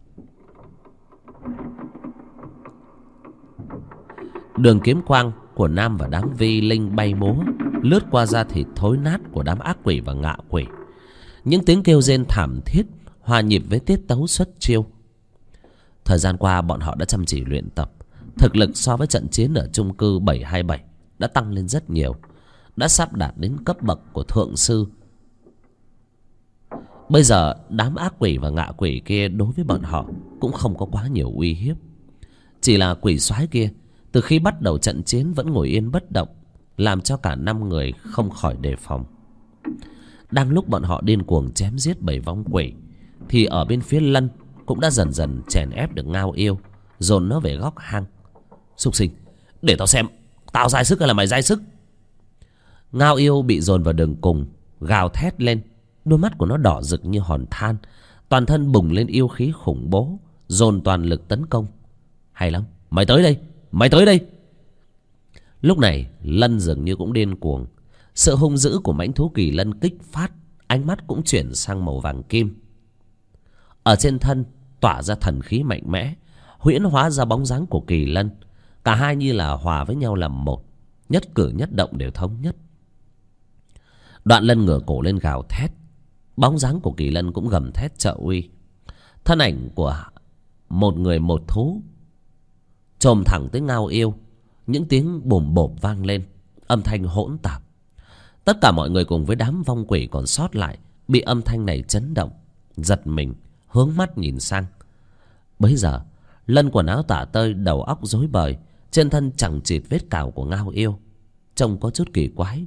Đường kiếm quang của Nam và đám vi linh bay múa, lướt qua da thịt thối nát của đám ác quỷ và ngạ quỷ. Những tiếng kêu rên thảm thiết hòa nhịp với tiết tấu xuất chiêu. Thời gian qua bọn họ đã chăm chỉ luyện tập, thực lực so với trận chiến ở chung cư bảy hai bảy đã tăng lên rất nhiều, đã sắp đạt đến cấp bậc của thượng sư. Bây giờ đám ác quỷ và ngạ quỷ kia đối với bọn họ cũng không có quá nhiều uy hiếp. Chỉ là quỷ soái kia từ khi bắt đầu trận chiến vẫn ngồi yên bất động, làm cho cả năm người không khỏi đề phòng. Đang lúc bọn họ điên cuồng chém giết bảy vong quỷ, thì ở bên phía Lân cũng đã dần dần chèn ép được Ngao Yêu, dồn nó về góc hang. Súc sinh, để tao xem tao dai sức hay là mày dai sức. Ngao Yêu bị dồn vào đường cùng, gào thét lên. Đôi mắt của nó đỏ rực như hòn than, toàn thân bùng lên yêu khí khủng bố, dồn toàn lực tấn công. Hay lắm, mày tới đây, mày tới đây. Lúc này Lân dường như cũng điên cuồng. Sự hung dữ của mãnh thú kỳ lân kích phát, ánh mắt cũng chuyển sang màu vàng kim. Ở trên thân tỏa ra thần khí mạnh mẽ, huyễn hóa ra bóng dáng của kỳ lân. Cả hai như là hòa với nhau làm một, nhất cử nhất động đều thống nhất. Đoạn Lân ngửa cổ lên gào thét, bóng dáng của kỳ lân cũng gầm thét trợ uy. Thân ảnh của một người một thú chồm thẳng tới Ngao Yêu. Những tiếng bồm bộp vang lên, âm thanh hỗn tạp. Tất cả mọi người cùng với đám vong quỷ còn sót lại bị âm thanh này chấn động, giật mình, hướng mắt nhìn sang. Bấy giờ Lân quần áo tả tơi, đầu óc rối bời, trên thân chẳng chịt vết cào của Ngao Yêu, trông có chút kỳ quái.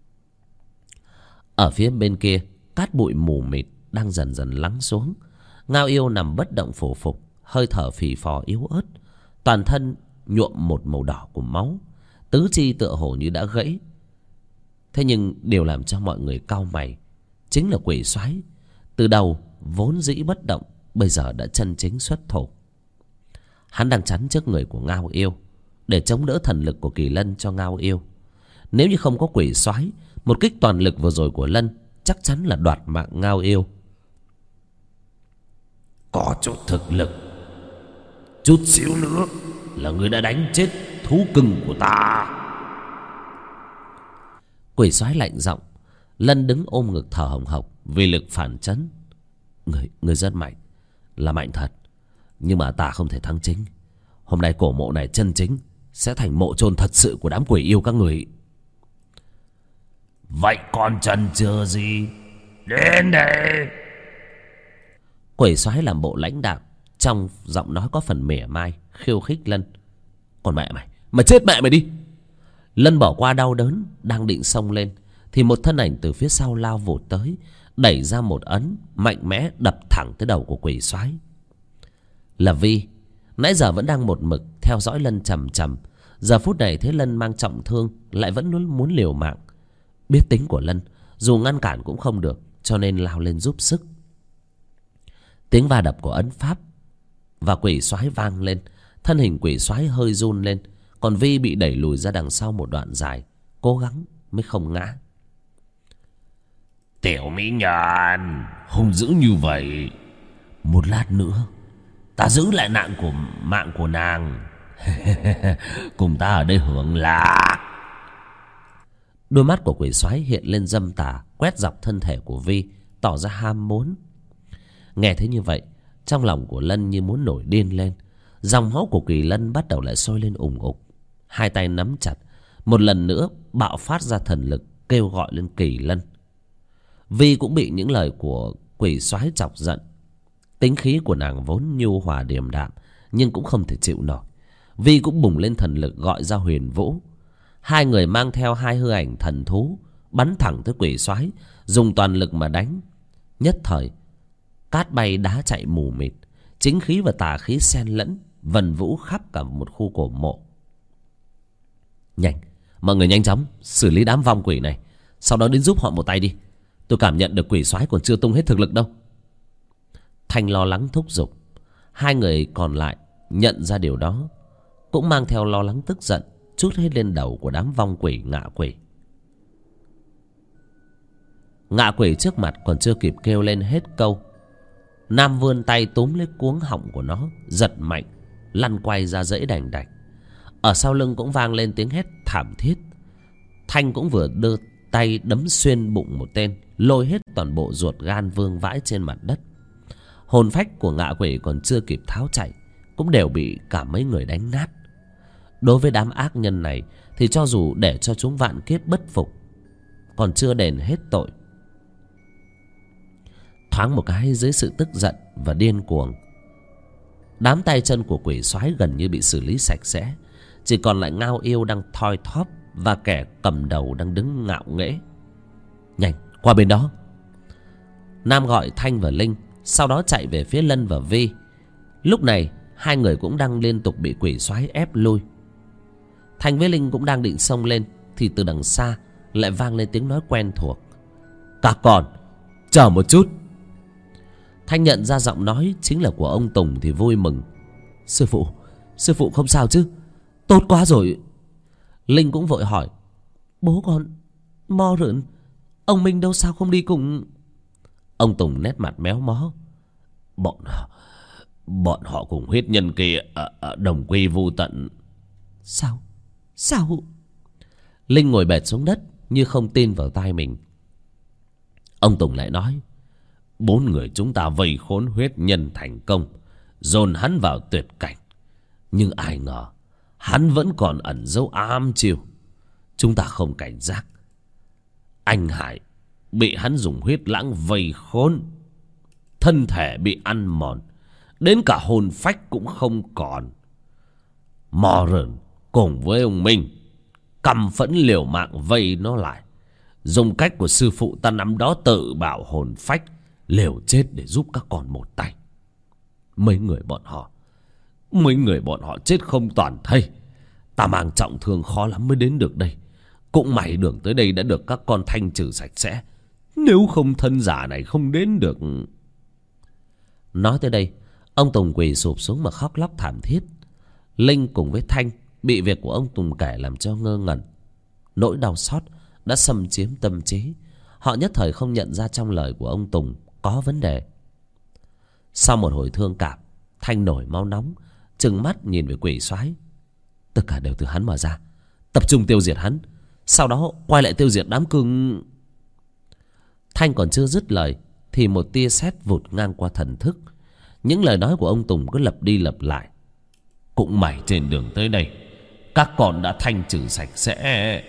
Ở phía bên kia, cát bụi mù mịt đang dần dần lắng xuống. Ngao Yêu nằm bất động phù phục, hơi thở phì phò yếu ớt, toàn thân nhuộm một màu đỏ của máu, tứ chi tựa hồ như đã gãy. Thế nhưng điều làm cho mọi người cau mày chính là quỷ soái, từ đầu vốn dĩ bất động, bây giờ đã chân chính xuất thủ. Hắn đang chắn trước người của Ngao Yêu để chống đỡ thần lực của kỳ lân cho Ngao Yêu. Nếu như không có quỷ soái, một kích toàn lực vừa rồi của Lân chắc chắn là đoạt mạng Ngao Yêu. Có chút thực lực, chút xíu nữa là người đã đánh chết thú cưng của ta. Quỷ soái lạnh giọng. Lân đứng ôm ngực thở hồng hộc vì lực phản chấn. Người, người rất mạnh, là mạnh thật, nhưng mà ta không thể thắng chính. Hôm nay cổ mộ này chân chính sẽ thành mộ chôn thật sự của đám quỷ yêu các người. Vậy còn chần chừ gì, đến đây. Quỷ soái làm bộ lãnh đạm, trong giọng nói có phần mỉa mai, khiêu khích Lân. Còn mẹ mày, mày chết mẹ mày đi. Lân bỏ qua đau đớn, đang định xông lên thì một thân ảnh từ phía sau lao vụt tới, đẩy ra một ấn mạnh mẽ đập thẳng tới đầu của quỷ soái. Là Vi, nãy giờ vẫn đang một mực theo dõi Lân chằm chằm, giờ phút này thấy Lân mang trọng thương lại vẫn muốn muốn liều mạng. Biết tính của Lân, dù ngăn cản cũng không được, cho nên lao lên giúp sức. Tiếng va đập của ấn pháp và quỷ soái vang lên, thân hình quỷ soái hơi run lên, còn Vi bị đẩy lùi ra đằng sau một đoạn dài, cố gắng mới không ngã. Tiểu mỹ nhân hung dữ như vậy, một lát nữa ta giữ lại nạn của mạng của nàng. Cùng ta ở đây hưởng lạc. Đôi mắt của quỷ soái hiện lên dâm tà, quét dọc thân thể của Vi, tỏ ra ham muốn. Nghe thấy như vậy, trong lòng của Lân như muốn nổi điên lên. Dòng máu của kỳ lân bắt đầu lại sôi lên ủng ục. Hai tay nắm chặt, một lần nữa bạo phát ra thần lực, kêu gọi lên kỳ lân. Vi cũng bị những lời của quỷ soái chọc giận. Tính khí của nàng vốn nhu hòa điềm đạm, nhưng cũng không thể chịu nổi. Vi cũng bùng lên thần lực gọi ra huyền vũ. Hai người mang theo hai hư ảnh thần thú, bắn thẳng tới quỷ soái, dùng toàn lực mà đánh. Nhất thời cát bay đá chạy mù mịt, chính khí và tà khí xen lẫn, vần vũ khắp cả một khu cổ mộ. Nhanh, mọi người nhanh chóng xử lý đám vong quỷ này, sau đó đến giúp họ một tay đi. Tôi cảm nhận được quỷ soái còn chưa tung hết thực lực đâu. Thanh lo lắng thúc giục. Hai người còn lại nhận ra điều đó, cũng mang theo lo lắng tức giận trút hết lên đầu của đám vong quỷ ngạ quỷ. Ngạ quỷ trước mặt còn chưa kịp kêu lên hết câu, Nam vươn tay túm lấy cuống họng của nó, giật mạnh, lăn quay ra dãy đành đạch. Ở sau lưng cũng vang lên tiếng hét thảm thiết. Thanh cũng vừa đưa tay đấm xuyên bụng một tên, lôi hết toàn bộ ruột gan vương vãi trên mặt đất. Hồn phách của ngạ quỷ còn chưa kịp tháo chạy, cũng đều bị cả mấy người đánh nát. Đối với đám ác nhân này thì cho dù để cho chúng vạn kiếp bất phục, còn chưa đền hết tội. Thoáng một cái dưới sự tức giận và điên cuồng, đám tay chân của quỷ soái gần như bị xử lý sạch sẽ. Chỉ còn lại Ngao Yêu đang thoi thóp và kẻ cầm đầu đang đứng ngạo nghễ. Nhanh, qua bên đó. Nam gọi Thanh và Linh, sau đó chạy về phía Lân và Vi. Lúc này hai người cũng đang liên tục bị quỷ soái ép lui. Thanh với Linh cũng đang định xông lên thì từ đằng xa lại vang lên tiếng nói quen thuộc. Các con, chờ một chút. Thanh nhận ra giọng nói chính là của ông Tùng thì vui mừng. Sư phụ, sư phụ không sao chứ? Tốt quá rồi. Linh cũng vội hỏi. Bố con, Mo Rượn, ông Minh đâu sao không đi cùng? Ông Tùng nét mặt méo mó. Bọn Bọn họ cùng huyết nhân kia ở, ở đồng quy vu tận. Sao? Sao? Linh ngồi bệt xuống đất như không tin vào tai mình. Ông Tùng lại nói. Bốn người chúng ta vây khốn huyết nhân thành công, dồn hắn vào tuyệt cảnh. Nhưng ai ngờ hắn vẫn còn ẩn dấu ám chiêu. Chúng ta không cảnh giác, anh Hải bị hắn dùng huyết lãng vây khốn, thân thể bị ăn mòn, đến cả hồn phách cũng không còn. Mò Rợn cùng với ông Minh căm phẫn liều mạng vây nó lại, dùng cách của sư phụ ta năm đó tự bảo hồn phách liều chết để giúp các con một tay. Mấy người bọn họ Mấy người bọn họ chết không toàn thây. Ta mang trọng thương khó lắm mới đến được đây. Cũng may đường tới đây đã được các con thanh trừ sạch sẽ. Nếu không thân giả này không đến được. Nói tới đây, ông Tùng quỳ sụp xuống mà khóc lóc thảm thiết. Linh cùng với Thanh bị việc của ông Tùng kể làm cho ngơ ngẩn. Nỗi đau xót đã xâm chiếm tâm trí. Họ nhất thời không nhận ra trong lời của ông Tùng có vấn đề. Sau một hồi thương cảm, Thanh nổi máu nóng, trừng mắt nhìn về quỷ soái. Tất cả đều từ hắn mà ra. Tập trung tiêu diệt hắn, sau đó quay lại tiêu diệt đám cưng. Thanh còn chưa dứt lời thì một tia sét vụt ngang qua thần thức. Những lời nói của ông Tùng cứ lặp đi lặp lại. Cũng may trên đường tới đây các con đã thanh trừ sạch sẽ.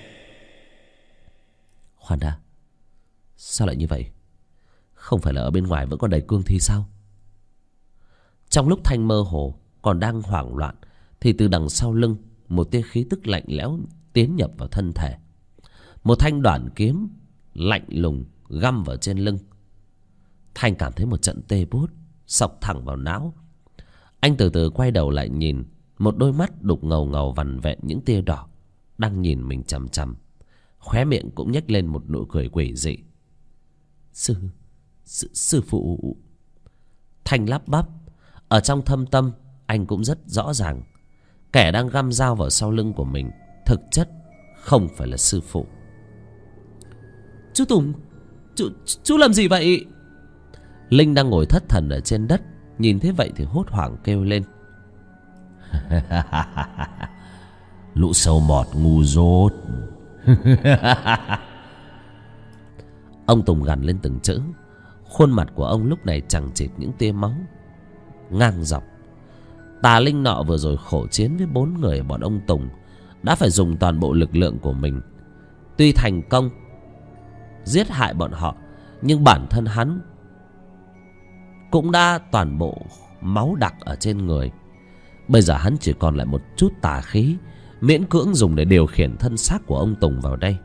Khoan đã, sao lại như vậy? Không phải là ở bên ngoài vẫn còn đầy cương thi sao? Trong lúc Thanh mơ hồ còn đang hoảng loạn thì từ đằng sau lưng một tia khí tức lạnh lẽo tiến nhập vào thân thể. Một thanh đoản kiếm lạnh lùng găm vào trên lưng. Thanh cảm thấy một trận tê buốt xộc thẳng vào não. Anh từ từ quay đầu lại nhìn, một đôi mắt đục ngầu ngầu vằn vẹn những tia đỏ đang nhìn mình chằm chằm. Khóe miệng cũng nhếch lên một nụ cười quỷ dị. Sư, sư, sư phụ. Thanh lắp bắp. Ở trong thâm tâm anh cũng rất rõ ràng, kẻ đang găm dao vào sau lưng của mình thực chất không phải là sư phụ. Chú Tùng, chú, chú làm gì vậy? Linh đang ngồi thất thần ở trên đất, nhìn thấy vậy thì hốt hoảng kêu lên. Lũ sâu mọt ngu dốt. Ông Tùng gằn lên từng chữ. Khuôn mặt của ông lúc này chẳng chịt những tia máu ngang dọc. Tà linh nọ vừa rồi khổ chiến với bốn người bọn ông Tùng, đã phải dùng toàn bộ lực lượng của mình. Tuy thành công giết hại bọn họ, nhưng bản thân hắn cũng đã toàn bộ máu đặc ở trên người. Bây giờ hắn chỉ còn lại một chút tà khí, miễn cưỡng dùng để điều khiển thân xác của ông Tùng vào đây.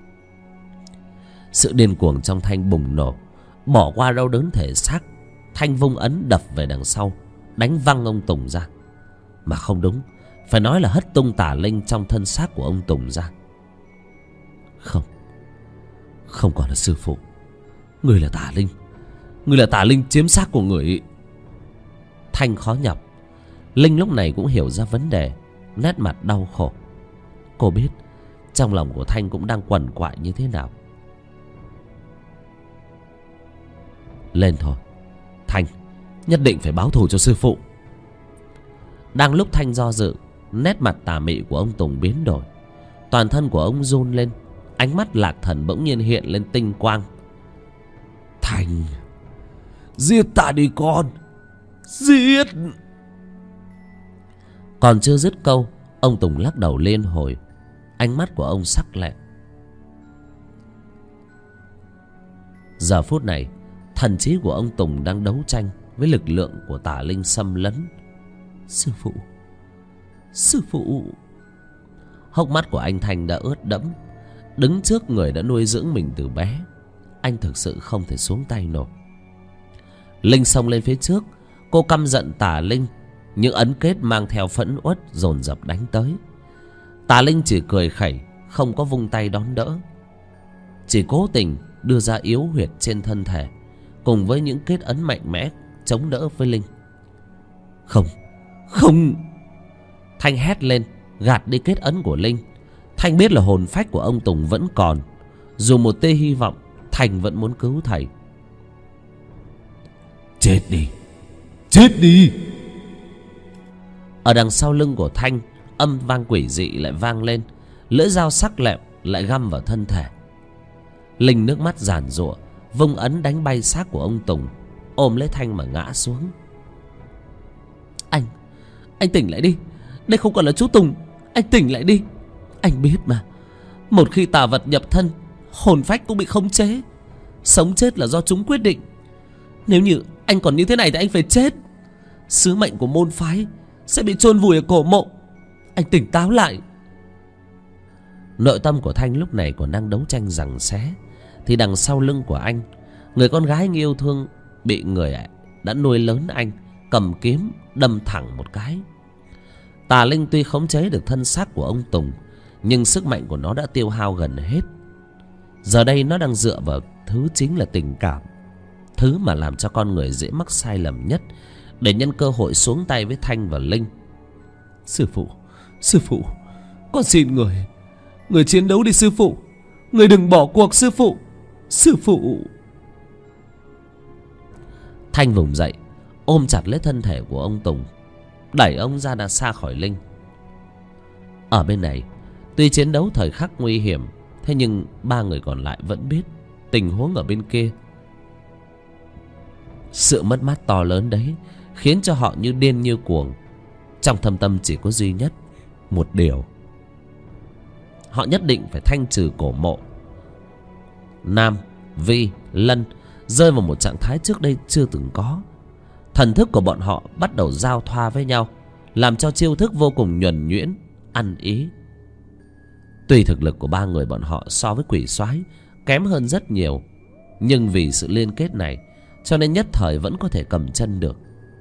Sự điên cuồng trong Thanh bùng nổ. Bỏ qua đau đớn thể xác, Thanh vung ấn đập về đằng sau, đánh văng ông Tùng ra. Mà không đúng, phải nói là hất tung tà linh trong thân xác của ông Tùng ra. Không, không còn là sư phụ. Người là tà linh. Người là tà linh chiếm xác của người. Thanh khó nhọc. Linh lúc này cũng hiểu ra vấn đề, nét mặt đau khổ. Cô biết trong lòng của Thanh cũng đang quằn quại như thế nào. Lên thôi Thanh, nhất định phải báo thù cho sư phụ. Đang lúc Thanh do dự, nét mặt tà mị của ông Tùng biến đổi. Toàn thân của ông run lên, ánh mắt lạc thần bỗng nhiên hiện lên tinh quang. Thanh, giết ta đi con, giết. Còn chưa dứt câu, ông Tùng lắc đầu liên hồi. Ánh mắt của ông sắc lẹm. Giờ phút này, thần trí của ông Tùng đang đấu tranh với lực lượng của tà linh xâm lấn. Sư phụ, sư phụ. Hốc mắt của anh Thanh đã ướt đẫm. Đứng trước người đã nuôi dưỡng mình từ bé, anh thực sự không thể xuống tay nổi. Linh xông lên phía trước. Cô căm giận tà linh. Những ấn kết mang theo phẫn uất dồn dập đánh tới. Tà linh chỉ cười khẩy, không có vung tay đón đỡ, chỉ cố tình đưa ra yếu huyệt trên thân thể cùng với những kết ấn mạnh mẽ chống đỡ với Linh. Không, không. Thanh hét lên, gạt đi kết ấn của Linh. Thanh biết là hồn phách của ông Tùng vẫn còn. Dù một tia hy vọng, Thanh vẫn muốn cứu thầy. Chết đi, chết đi. Ở đằng sau lưng của Thanh, âm vang quỷ dị lại vang lên. Lưỡi dao sắc lẹm lại găm vào thân thể. Linh nước mắt giàn giụa, vung ấn đánh bay xác của ông Tùng, ôm lấy Thanh mà ngã xuống. Anh, anh tỉnh lại đi. Đây không còn là chú Tùng. Anh tỉnh lại đi. Anh biết mà, một khi tà vật nhập thân, hồn phách cũng bị khống chế. Sống chết là do chúng quyết định. Nếu như anh còn như thế này thì anh phải chết. Sứ mệnh của môn phái sẽ bị chôn vùi ở cổ mộ. Anh tỉnh táo lại. Nội tâm của Thanh lúc này còn đang đấu tranh giằng xé, thì đằng sau lưng của anh, người con gái anh yêu thương bị người đã nuôi lớn anh cầm kiếm đâm thẳng một cái. Tà linh tuy khống chế được thân xác của ông Tùng, nhưng sức mạnh của nó đã tiêu hao gần hết. Giờ đây nó đang dựa vào thứ chính là tình cảm, thứ mà làm cho con người dễ mắc sai lầm nhất, để nhân cơ hội xuống tay với Thanh và Linh. Sư phụ, sư phụ, con xin người, người chiến đấu đi sư phụ. Người đừng bỏ cuộc sư phụ, sư phụ. Thanh vùng dậy, ôm chặt lấy thân thể của ông Tùng, đẩy ông ra đã xa khỏi Linh. Ở bên này, tuy chiến đấu thời khắc nguy hiểm, thế nhưng ba người còn lại vẫn biết tình huống ở bên kia. Sự mất mát to lớn đấy khiến cho họ như điên như cuồng. Trong thâm tâm chỉ có duy nhất một điều: họ nhất định phải thanh trừ cổ mộ. Nam, Vi, Lân rơi vào một trạng thái trước đây chưa từng có. Thần thức của bọn họ bắt đầu giao thoa với nhau, làm cho chiêu thức vô cùng nhuần nhuyễn, ăn ý. Tuy thực lực của ba người bọn họ so với quỷ soái kém hơn rất nhiều, nhưng vì sự liên kết này cho nên nhất thời vẫn có thể cầm chân được.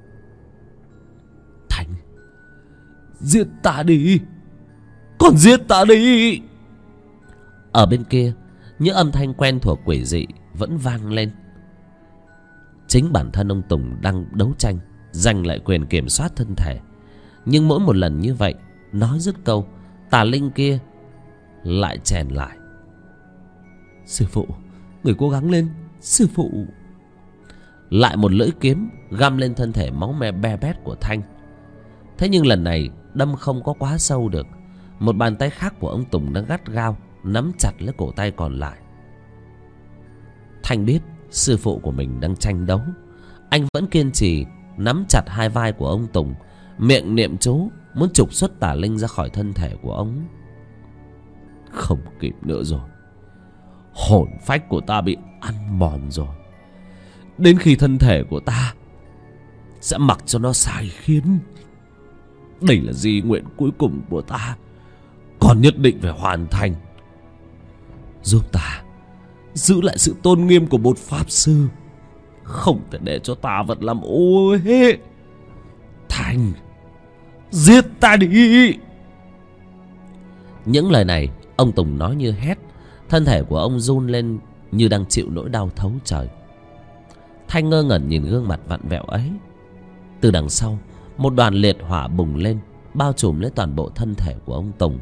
Thanh, giết ta đi, còn giết ta đi. Ở bên kia, những âm thanh quen thuộc quỷ dị vẫn vang lên. Chính bản thân ông Tùng đang đấu tranh giành lại quyền kiểm soát thân thể, nhưng mỗi một lần như vậy, nói dứt câu, tà linh kia lại chèn lại. Sư phụ, người cố gắng lên, sư phụ. Lại một lưỡi kiếm găm lên thân thể máu me be bét của Thanh. Thế nhưng lần này đâm không có quá sâu được. Một bàn tay khác của ông Tùng đang gắt gao nắm chặt lấy cổ tay còn lại. Thanh biết sư phụ của mình đang tranh đấu, anh vẫn kiên trì nắm chặt hai vai của ông Tùng, miệng niệm chú muốn trục xuất tà linh ra khỏi thân thể của ông. Không kịp nữa rồi, hồn phách của ta bị ăn mòn rồi. Đến khi thân thể của ta sẽ mặc cho nó sai khiến. Đây là di nguyện cuối cùng của ta, còn nhất định phải hoàn thành. Giúp ta giữ lại sự tôn nghiêm của một pháp sư, không thể để cho tà vật làm ô uế. Thành, giết ta đi. Những lời này ông Tùng nói như hét. Thân thể của ông run lên như đang chịu nỗi đau thấu trời. Thanh ngơ ngẩn nhìn gương mặt vặn vẹo ấy. Từ đằng sau, một đoàn liệt hỏa bùng lên, bao trùm lấy toàn bộ thân thể của ông Tùng.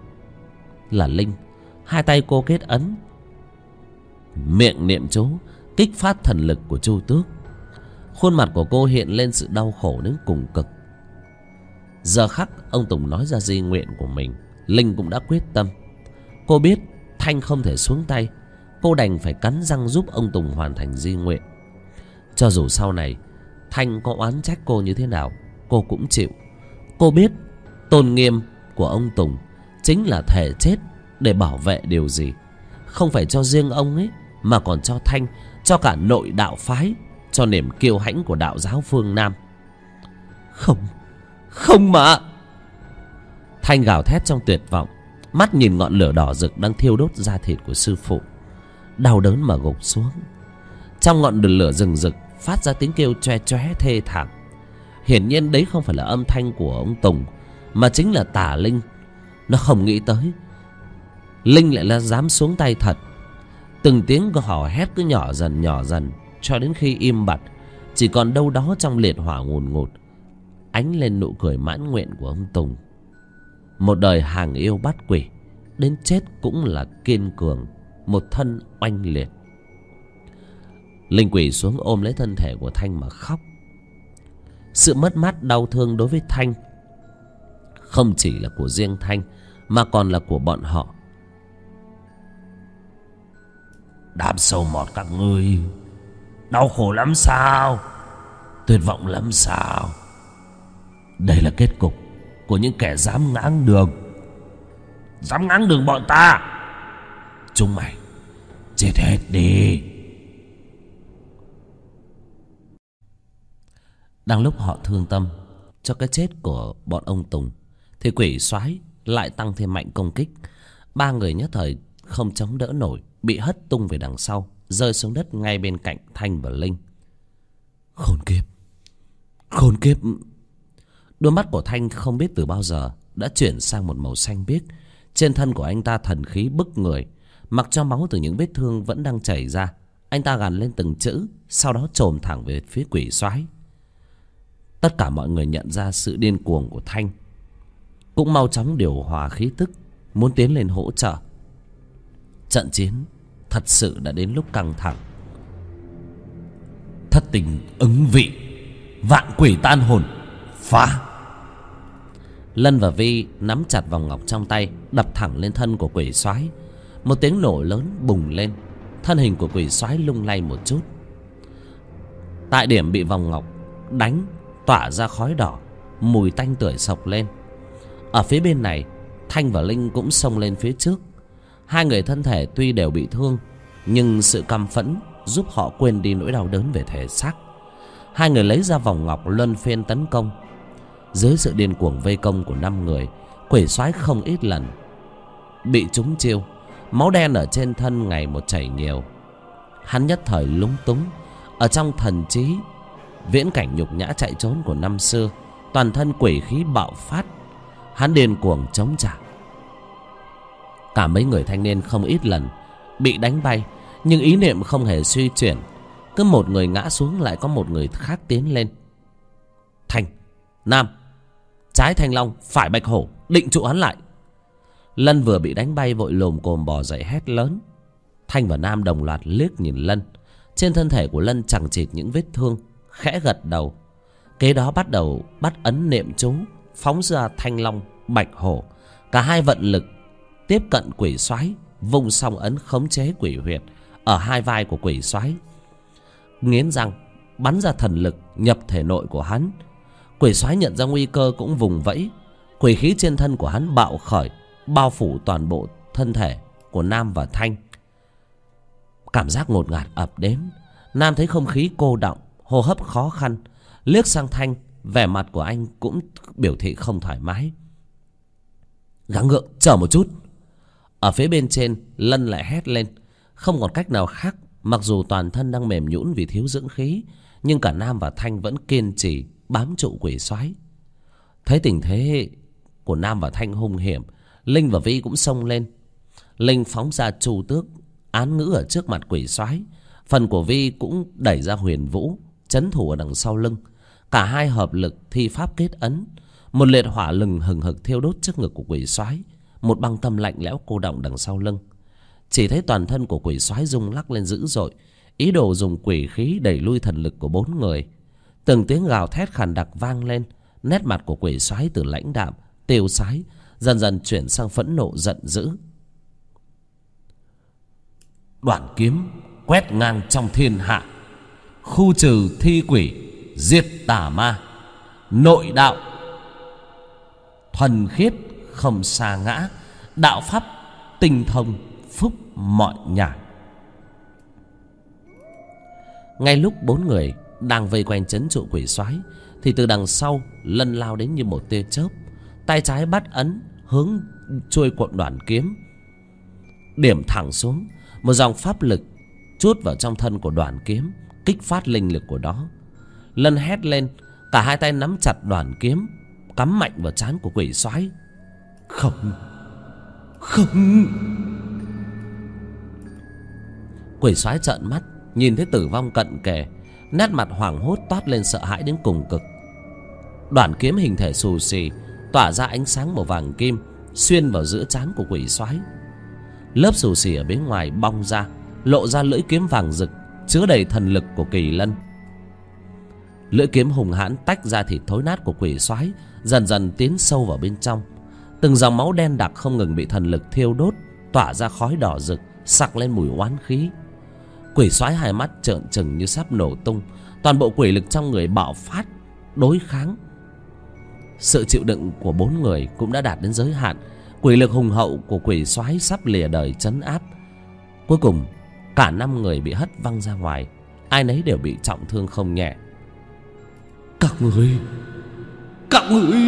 Là Linh. Hai tay cô kết ấn, miệng niệm chú, kích phát thần lực của Chu Tước. Khuôn mặt của cô hiện lên sự đau khổ đến cùng cực. Giờ khắc ông Tùng nói ra di nguyện của mình, Linh cũng đã quyết tâm. Cô biết Thanh không thể xuống tay, cô đành phải cắn răng giúp ông Tùng hoàn thành di nguyện. Cho dù sau này Thanh có oán trách cô như thế nào, cô cũng chịu. Cô biết tôn nghiêm của ông Tùng chính là thề chết để bảo vệ điều gì. Không phải cho riêng ông ấy, mà còn cho Thanh, cho cả nội đạo phái, cho niềm kiêu hãnh của đạo giáo phương Nam. Không, không mà. Thanh gào thét trong tuyệt vọng, mắt nhìn ngọn lửa đỏ rực đang thiêu đốt da thịt của sư phụ, đau đớn mà gục xuống. Trong ngọn lửa rừng rực phát ra tiếng kêu choe choé thê thảm. Hiển nhiên đấy không phải là âm thanh của ông Tùng, mà chính là tà linh. Nó không nghĩ tới Linh lại là dám xuống tay thật. Từng tiếng hò hét cứ nhỏ dần nhỏ dần, cho đến khi im bặt, chỉ còn đâu đó trong liệt hỏa ngùn ngụt ánh lên nụ cười mãn nguyện của ông Tùng. Một đời hàng yêu bắt quỷ, đến chết cũng là kiên cường, một thân oanh liệt. Linh quỳ xuống ôm lấy thân thể của Thanh mà khóc. Sự mất mát đau thương đối với Thanh không chỉ là của riêng Thanh, mà còn là của bọn họ. Đám sâu mọt các ngươi đau khổ lắm sao? Tuyệt vọng lắm sao? Đây là kết cục của những kẻ dám ngáng đường. Dám ngáng đường bọn ta, chúng mày chết hết đi. Đang lúc họ thương tâm cho cái chết của bọn ông Tùng, thì quỷ soái lại tăng thêm mạnh công kích. Ba người nhất thời không chống đỡ nổi, bị hất tung về đằng sau, rơi xuống đất ngay bên cạnh Thanh và Linh. Khốn kiếp, khốn kiếp. Đôi mắt của Thanh không biết từ bao giờ đã chuyển sang một màu xanh biếc. Trên thân của anh ta thần khí bức người, mặc cho máu từ những vết thương vẫn đang chảy ra. Anh ta gằn lên từng chữ, sau đó chồm thẳng về phía quỷ soái. Tất cả mọi người nhận ra sự điên cuồng của Thanh, cũng mau chóng điều hòa khí tức, muốn tiến lên hỗ trợ. Trận chiến thật sự đã đến lúc căng thẳng. Thất tình ứng vị, vạn quỷ tan hồn, phá. Lân và Vi nắm chặt vòng ngọc trong tay, đập thẳng lên thân của quỷ soái. Một tiếng nổ lớn bùng lên, thân hình của quỷ soái lung lay một chút. Tại điểm bị vòng ngọc đánh tỏa ra khói đỏ, mùi tanh tưởi sộc lên. Ở phía bên này, Thanh và Linh cũng xông lên phía trước. Hai người thân thể tuy đều bị thương, nhưng sự căm phẫn giúp họ quên đi nỗi đau đớn về thể xác. Hai người lấy ra vòng ngọc luân phiên tấn công. Dưới sự điên cuồng vây công của năm người, quỷ soái không ít lần bị trúng chiêu, máu đen ở trên thân ngày một chảy nhiều. Hắn nhất thời lúng túng. Ở trong thần trí viễn cảnh nhục nhã chạy trốn của năm xưa, toàn thân quỷ khí bạo phát, hắn điên cuồng chống trả. Cả mấy người thanh niên không ít lần bị đánh bay, nhưng ý niệm không hề suy chuyển. Cứ một người ngã xuống lại có một người khác tiến lên. Thanh, Nam, trái Thanh Long, phải Bạch Hổ, định trụ hắn lại. Lân vừa bị đánh bay vội lồm cồm bò dậy hét lớn. Thanh và Nam đồng loạt liếc nhìn Lân. Trên thân thể của Lân chẳng chịt những vết thương, khẽ gật đầu. Kế đó bắt đầu bắt ấn niệm chú, phóng ra Thanh Long, Bạch Hổ. Cả hai vận lực tiếp cận quỷ soái, vung song ấn khống chế quỷ huyệt ở hai vai của quỷ soái, nghiến răng bắn ra thần lực nhập thể nội của hắn. Quỷ soái nhận ra nguy cơ cũng vùng vẫy. Quỷ khí trên thân của hắn bạo khởi, bao phủ toàn bộ thân thể của Nam và Thanh. Cảm giác ngột ngạt ập đến. Nam thấy không khí cô đọng, hô hấp khó khăn, liếc sang Thanh, vẻ mặt của anh cũng biểu thị không thoải mái. Gắng gượng chờ một chút. Ở phía bên trên, Lân lại hét lên. Không còn cách nào khác, mặc dù toàn thân đang mềm nhũn vì thiếu dưỡng khí, nhưng cả Nam và Thanh vẫn kiên trì bám trụ quỷ soái. Thấy tình thế của Nam và Thanh hung hiểm, Linh và Vi cũng xông lên. Linh phóng ra Chu Tước án ngữ ở trước mặt quỷ soái, phần của Vi cũng đẩy ra Huyền Vũ trấn thủ ở đằng sau lưng. Cả hai hợp lực thi pháp kết ấn. Một liệt hỏa lừng hừng hực thiêu đốt trước ngực của quỷ soái, một băng tâm lạnh lẽo cô đọng đằng sau lưng. Chỉ thấy toàn thân của quỷ soái rung lắc lên dữ dội, ý đồ dùng quỷ khí đẩy lui thần lực của bốn người. Từng tiếng gào thét khàn đặc vang lên. Nét mặt của quỷ soái từ lãnh đạm, tiêu sái dần dần chuyển sang phẫn nộ giận dữ. Đoạn kiếm quét ngang trong thiên hạ, khu trừ thi quỷ, diệt tà ma, nội đạo thuần khiết không sa ngã, đạo pháp tinh thông phúc mọi nhà. Ngay lúc bốn người đang vây quanh trấn trụ quỷ soái thì từ đằng sau Lân lao đến như một tia chớp, tay trái bắt ấn hướng chuôi cuộn đoạn kiếm, điểm thẳng xuống. Một dòng pháp lực trút vào trong thân của đoạn kiếm, kích phát linh lực của nó. Lân hét lên, cả hai tay nắm chặt đoạn kiếm, cắm mạnh vào trán của quỷ soái. Không, không. Quỷ soái trợn mắt, nhìn thấy tử vong cận kề, nét mặt hoảng hốt toát lên sợ hãi đến cùng cực. Đoạn kiếm hình thể xù xì, tỏa ra ánh sáng màu vàng kim, xuyên vào giữa trán của quỷ soái. Lớp xù xì ở bên ngoài bong ra, lộ ra lưỡi kiếm vàng rực chứa đầy thần lực của Kỳ Lân. Lưỡi kiếm hùng hãn tách ra thịt thối nát của quỷ soái, dần dần tiến sâu vào bên trong. Từng dòng máu đen đặc không ngừng bị thần lực thiêu đốt, tỏa ra khói đỏ rực, sặc lên mùi oán khí. Quỷ soái hai mắt trợn trừng như sắp nổ tung, toàn bộ quỷ lực trong người bạo phát đối kháng. Sự chịu đựng của bốn người cũng đã đạt đến giới hạn. Quỷ lực hùng hậu của quỷ soái sắp lìa đời trấn áp. Cuối cùng cả năm người bị hất văng ra ngoài, ai nấy đều bị trọng thương không nhẹ. Các người, các người!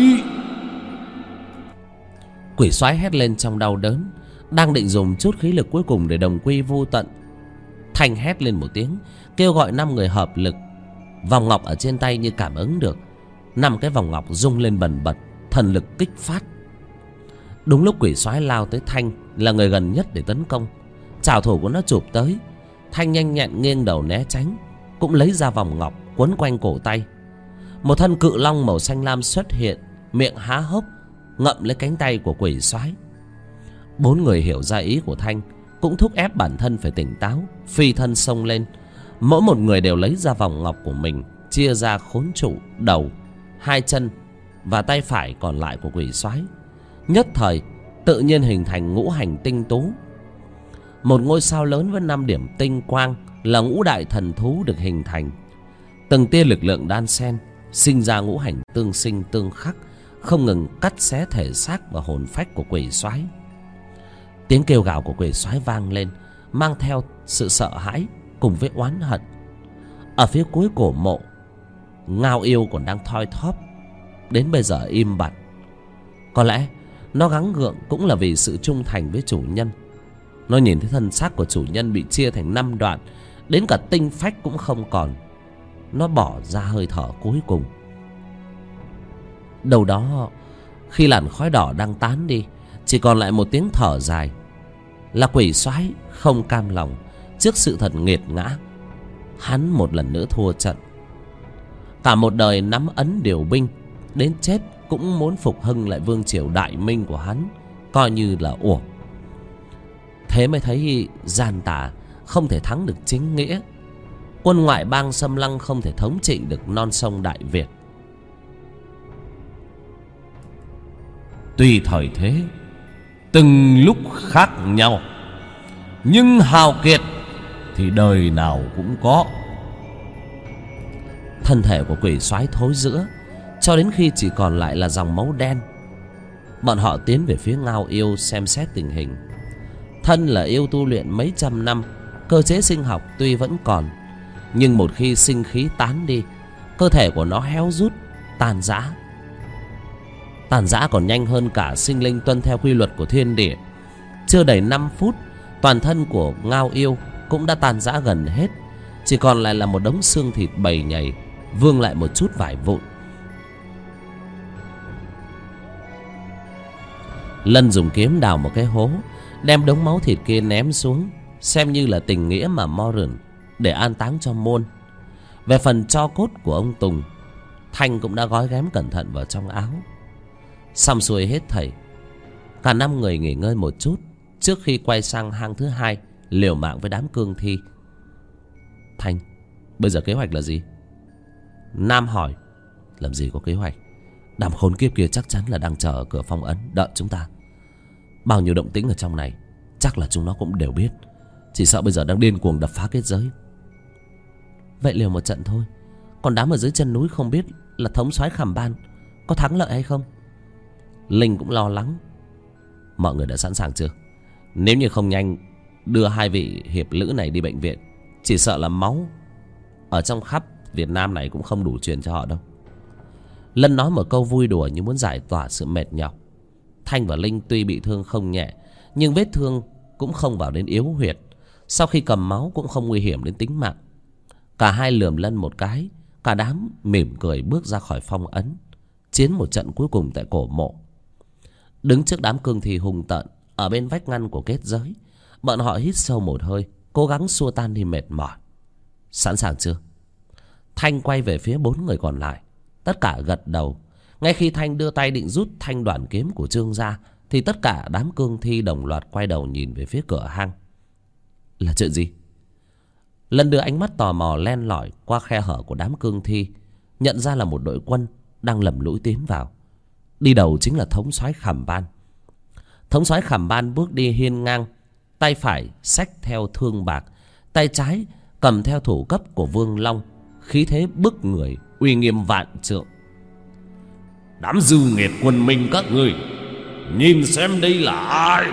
Quỷ soái hét lên trong đau đớn, đang định dùng chút khí lực cuối cùng để đồng quy vô tận. Thanh hét lên một tiếng, kêu gọi năm người hợp lực. Vòng ngọc ở trên tay như cảm ứng được, năm cái vòng ngọc rung lên bần bật, thần lực kích phát. Đúng lúc quỷ soái lao tới Thanh, là người gần nhất để tấn công. Trảo thủ của nó chụp tới, Thanh nhanh nhẹn nghiêng đầu né tránh, cũng lấy ra vòng ngọc quấn quanh cổ tay. Một thân cự long màu xanh lam xuất hiện, miệng há hốc ngậm lấy cánh tay của quỷ soái. Bốn người hiểu ra ý của Thanh, cũng thúc ép bản thân phải tỉnh táo, phi thân xông lên. Mỗi một người đều lấy ra vòng ngọc của mình, chia ra khốn trụ đầu, hai chân và tay phải còn lại của quỷ soái. Nhất thời tự nhiên hình thành ngũ hành tinh tú. Một ngôi sao lớn với năm điểm tinh quang là ngũ đại thần thú được hình thành. Từng tia lực lượng đan xen, sinh ra ngũ hành tương sinh tương khắc, không ngừng cắt xé thể xác và hồn phách của quỷ soái. Tiếng kêu gào của quỷ soái vang lên, mang theo sự sợ hãi cùng với oán hận. Ở phía cuối cổ mộ, Ngao Yêu còn đang thoi thóp, đến bây giờ im bặt. Có lẽ nó gắng gượng cũng là vì sự trung thành với chủ nhân. Nó nhìn thấy thân xác của chủ nhân bị chia thành năm đoạn, đến cả tinh phách cũng không còn. Nó bỏ ra hơi thở cuối cùng. Đầu đó, khi làn khói đỏ đang tán đi, chỉ còn lại một tiếng thở dài. Là quỷ soái không cam lòng trước sự thật nghiệt ngã. Hắn một lần nữa thua trận. Cả một đời nắm ấn điều binh, đến chết cũng muốn phục hưng lại vương triều đại minh của hắn, coi như là uổng. Thế mới thấy gian tà không thể thắng được chính nghĩa, quân ngoại bang xâm lăng không thể thống trị được non sông Đại Việt. Tùy thời thế, từng lúc khác nhau, nhưng hào kiệt thì đời nào cũng có. Thân thể của quỷ soái thối rữa, cho đến khi chỉ còn lại là dòng máu đen. Bọn họ tiến về phía Ngao Yêu xem xét tình hình. Thân là yêu tu luyện mấy trăm năm, cơ chế sinh học tuy vẫn còn, nhưng một khi sinh khí tán đi, cơ thể của nó héo rút, tàn rã. Tàn rã còn nhanh hơn cả sinh linh tuân theo quy luật của thiên địa. Chưa đầy năm phút, toàn thân của Ngao Yêu cũng đã tàn rã gần hết, chỉ còn lại là một đống xương thịt bầy nhầy, vương lại một chút vải vụn. Lân dùng kiếm đào một cái hố, đem đống máu thịt kia ném xuống, xem như là tình nghĩa mà mo rừng, để an táng cho môn. Về phần tro cốt của ông Tùng, Thanh cũng đã gói ghém cẩn thận vào trong áo. Xong xuôi hết thảy, cả năm người nghỉ ngơi một chút trước khi quay sang hang thứ hai liều mạng với đám cương thi. Thanh: Bây giờ kế hoạch là gì? Nam hỏi: Làm gì có kế hoạch? Đám khốn kiếp kia chắc chắn là đang chờ ở cửa phong ấn đợi chúng ta. Bao nhiêu động tĩnh ở trong này chắc là chúng nó cũng đều biết. Chỉ sợ bây giờ đang điên cuồng đập phá kết giới. Vậy liều một trận thôi. Còn đám ở dưới chân núi không biết là thống soái Khảm Ban có thắng lợi hay không. Linh cũng lo lắng: Mọi người đã sẵn sàng chưa? Nếu như không nhanh đưa hai vị hiệp lữ này đi bệnh viện, chỉ sợ là máu ở trong khắp Việt Nam này cũng không đủ truyền cho họ đâu. Lân nói một câu vui đùa như muốn giải tỏa sự mệt nhọc. Thanh và Linh tuy bị thương không nhẹ, nhưng vết thương cũng không vào đến yếu huyệt. Sau khi cầm máu cũng không nguy hiểm đến tính mạng. Cả hai lườm Lân một cái, cả đám mỉm cười bước ra khỏi phong ấn, chiến một trận cuối cùng tại cổ mộ. Đứng trước đám cương thi hung tợn ở bên vách ngăn của kết giới, bọn họ hít sâu một hơi, cố gắng xua tan đi mệt mỏi. Sẵn sàng chưa? Thanh quay về phía bốn người còn lại. Tất cả gật đầu. Ngay khi Thanh đưa tay định rút thanh đoàn kiếm của Trương ra, thì tất cả đám cương thi đồng loạt quay đầu nhìn về phía cửa hang. Là chuyện gì? Lân đưa ánh mắt tò mò len lỏi qua khe hở của đám cương thi, nhận ra là một đội quân đang lầm lũi tiến vào. Đi đầu chính là thống soái Khảm Ban. Thống soái Khảm Ban bước đi hiên ngang, tay phải xách theo thương bạc, tay trái cầm theo thủ cấp của Vương Long, khí thế bức người, uy nghiêm vạn trượng. Đám dư nghiệt quân minh các người, nhìn xem đây là ai?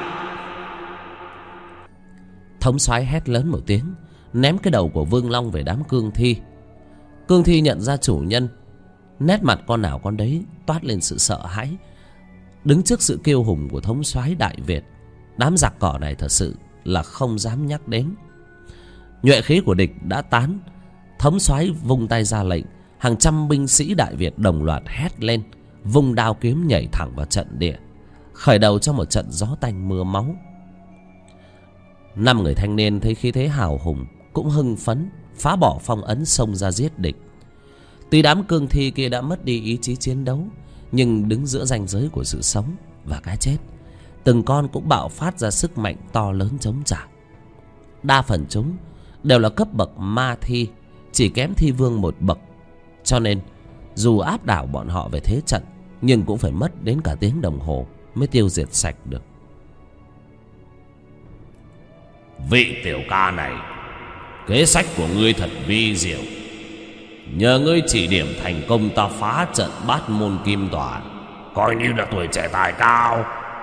Thống soái hét lớn một tiếng, ném cái đầu của Vương Long về đám cương thi. Cương thi nhận ra chủ nhân, nét mặt con nào con đấy toát lên sự sợ hãi. Đứng trước sự kiêu hùng của thống soái Đại Việt, đám giặc cỏ này thật sự là không dám nhắc đến. Nhuệ khí của địch đã tán, thống soái vung tay ra lệnh, hàng trăm binh sĩ Đại Việt đồng loạt hét lên, vung đao kiếm nhảy thẳng vào trận địa, khởi đầu cho một trận gió tanh mưa máu. Năm người thanh niên thấy khí thế hào hùng cũng hưng phấn, phá bỏ phong ấn xông ra giết địch. Tuy đám cương thi kia đã mất đi ý chí chiến đấu, nhưng đứng giữa ranh giới của sự sống và cái chết, từng con cũng bạo phát ra sức mạnh to lớn chống trả. Đa phần chúng đều là cấp bậc ma thi, chỉ kém thi vương một bậc, cho nên dù áp đảo bọn họ về thế trận, nhưng cũng phải mất đến cả tiếng đồng hồ mới tiêu diệt sạch được. Vị tiểu ca này, kế sách của ngươi thật vi diệu. Nhờ ngươi chỉ điểm thành công, ta phá trận bát môn kim tỏa, coi như là tuổi trẻ tài cao.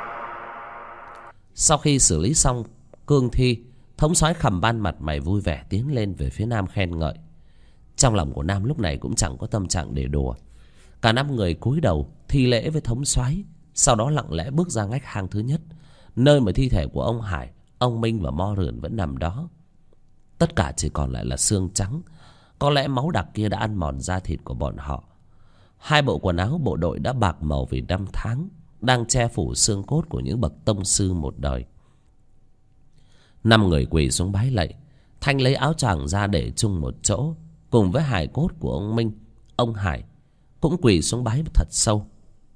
Sau khi xử lý xong cương thi, thống soái Khảm Ban mặt mày vui vẻ tiến lên về phía Nam khen ngợi. Trong lòng của Nam lúc này cũng chẳng có tâm trạng để đùa. Cả năm người cúi đầu thi lễ với thống soái, sau đó lặng lẽ bước ra ngách hang thứ nhất, nơi mà thi thể của ông Hải, ông Minh và Mo Rườn vẫn nằm đó. Tất cả chỉ còn lại là xương trắng. Có lẽ máu đặc kia đã ăn mòn da thịt của bọn họ. Hai bộ quần áo bộ đội đã bạc màu vì năm tháng, đang che phủ xương cốt của những bậc tông sư một đời. Năm người quỳ xuống bái lạy. Thanh lấy áo choàng ra để chung một chỗ, cùng với hài cốt của ông Minh. Ông Hải cũng quỳ xuống bái thật sâu.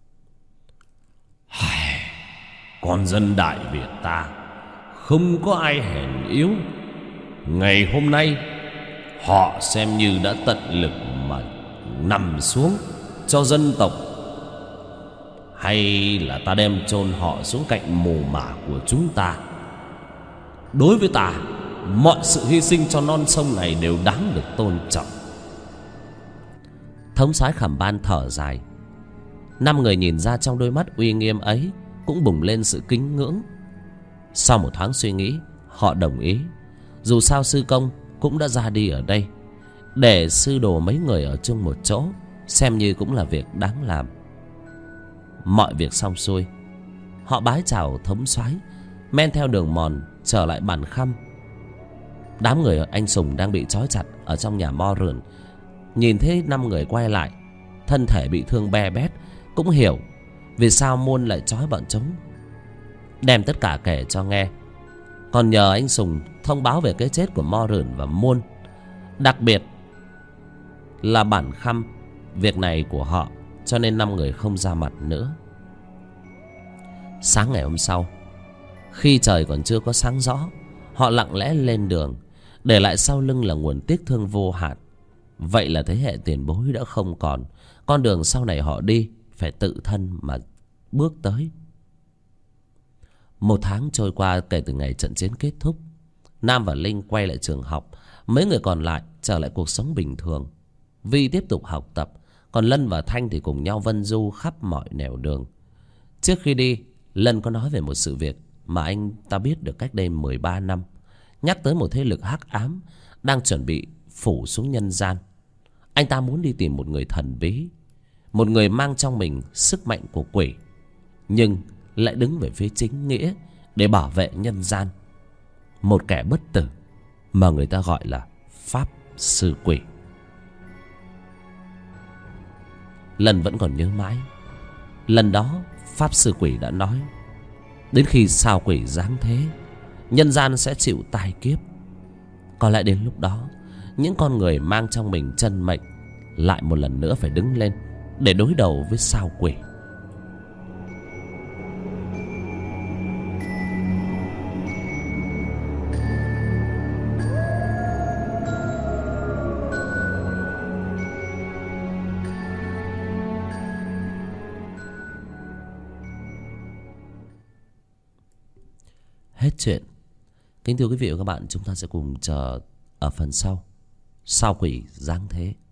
Con dân Đại Việt ta không có ai hèn yếu. Ngày hôm nay họ xem như đã tận lực mà nằm xuống cho dân tộc, hay là ta đem chôn họ xuống cạnh mồ mả của chúng ta? Đối với ta, mọi sự hy sinh cho non sông này đều đáng được tôn trọng. Thống soái Khảm Ban thở dài. Năm người nhìn ra trong đôi mắt uy nghiêm ấy cũng bùng lên sự kính ngưỡng. Sau một thoáng suy nghĩ, họ đồng ý. Dù sao sư công cũng đã ra đi ở đây, để sư đồ mấy người ở chung một chỗ xem như cũng là việc đáng làm. Mọi việc xong xuôi, họ bái chào thống soái, men theo đường mòn trở lại Bản Khăm. Đám người anh Sùng đang bị trói chặt ở trong nhà Mo Rườn nhìn thấy năm người quay lại, thân thể bị thương be bét, cũng hiểu vì sao Muôn lại trói bọn chúng, đem tất cả kể cho nghe. Còn nhờ anh Sùng thông báo về cái chết của Mo Rườn và Muôn, đặc biệt là Bản Khăm việc này của họ, cho nên năm người không ra mặt nữa. Sáng ngày hôm sau, khi trời còn chưa có sáng rõ, họ lặng lẽ lên đường. để lại sau lưng là nguồn tiếc thương vô hạn. Vậy là thế hệ tiền bối đã không còn, con đường sau này họ đi phải tự thân mà bước tới. Một tháng trôi qua kể từ ngày trận chiến kết thúc. Nam và Linh quay lại trường học, mấy người còn lại trở lại cuộc sống bình thường. Vi tiếp tục học tập, còn Lân và Thanh thì cùng nhau vân du khắp mọi nẻo đường. Trước khi đi, Lân có nói về một sự việc mà anh ta biết được cách đây mười ba năm, nhắc tới một thế lực hắc ám đang chuẩn bị phủ xuống nhân gian. Anh ta muốn đi tìm một người thần bí, một người mang trong mình sức mạnh của quỷ, nhưng lại đứng về phía chính nghĩa để bảo vệ nhân gian. Một kẻ bất tử mà người ta gọi là Pháp Sư Quỷ. Lần vẫn còn nhớ mãi, lần đó Pháp Sư Quỷ đã nói, đến khi sao quỷ giáng thế, nhân gian sẽ chịu tai kiếp. Có lẽ đến lúc đó, những con người mang trong mình chân mệnh lại một lần nữa phải đứng lên để đối đầu với sao quỷ. Hết chuyện. Kính thưa quý vị và các bạn, chúng ta sẽ cùng chờ ở phần sau, sao quỷ giáng thế.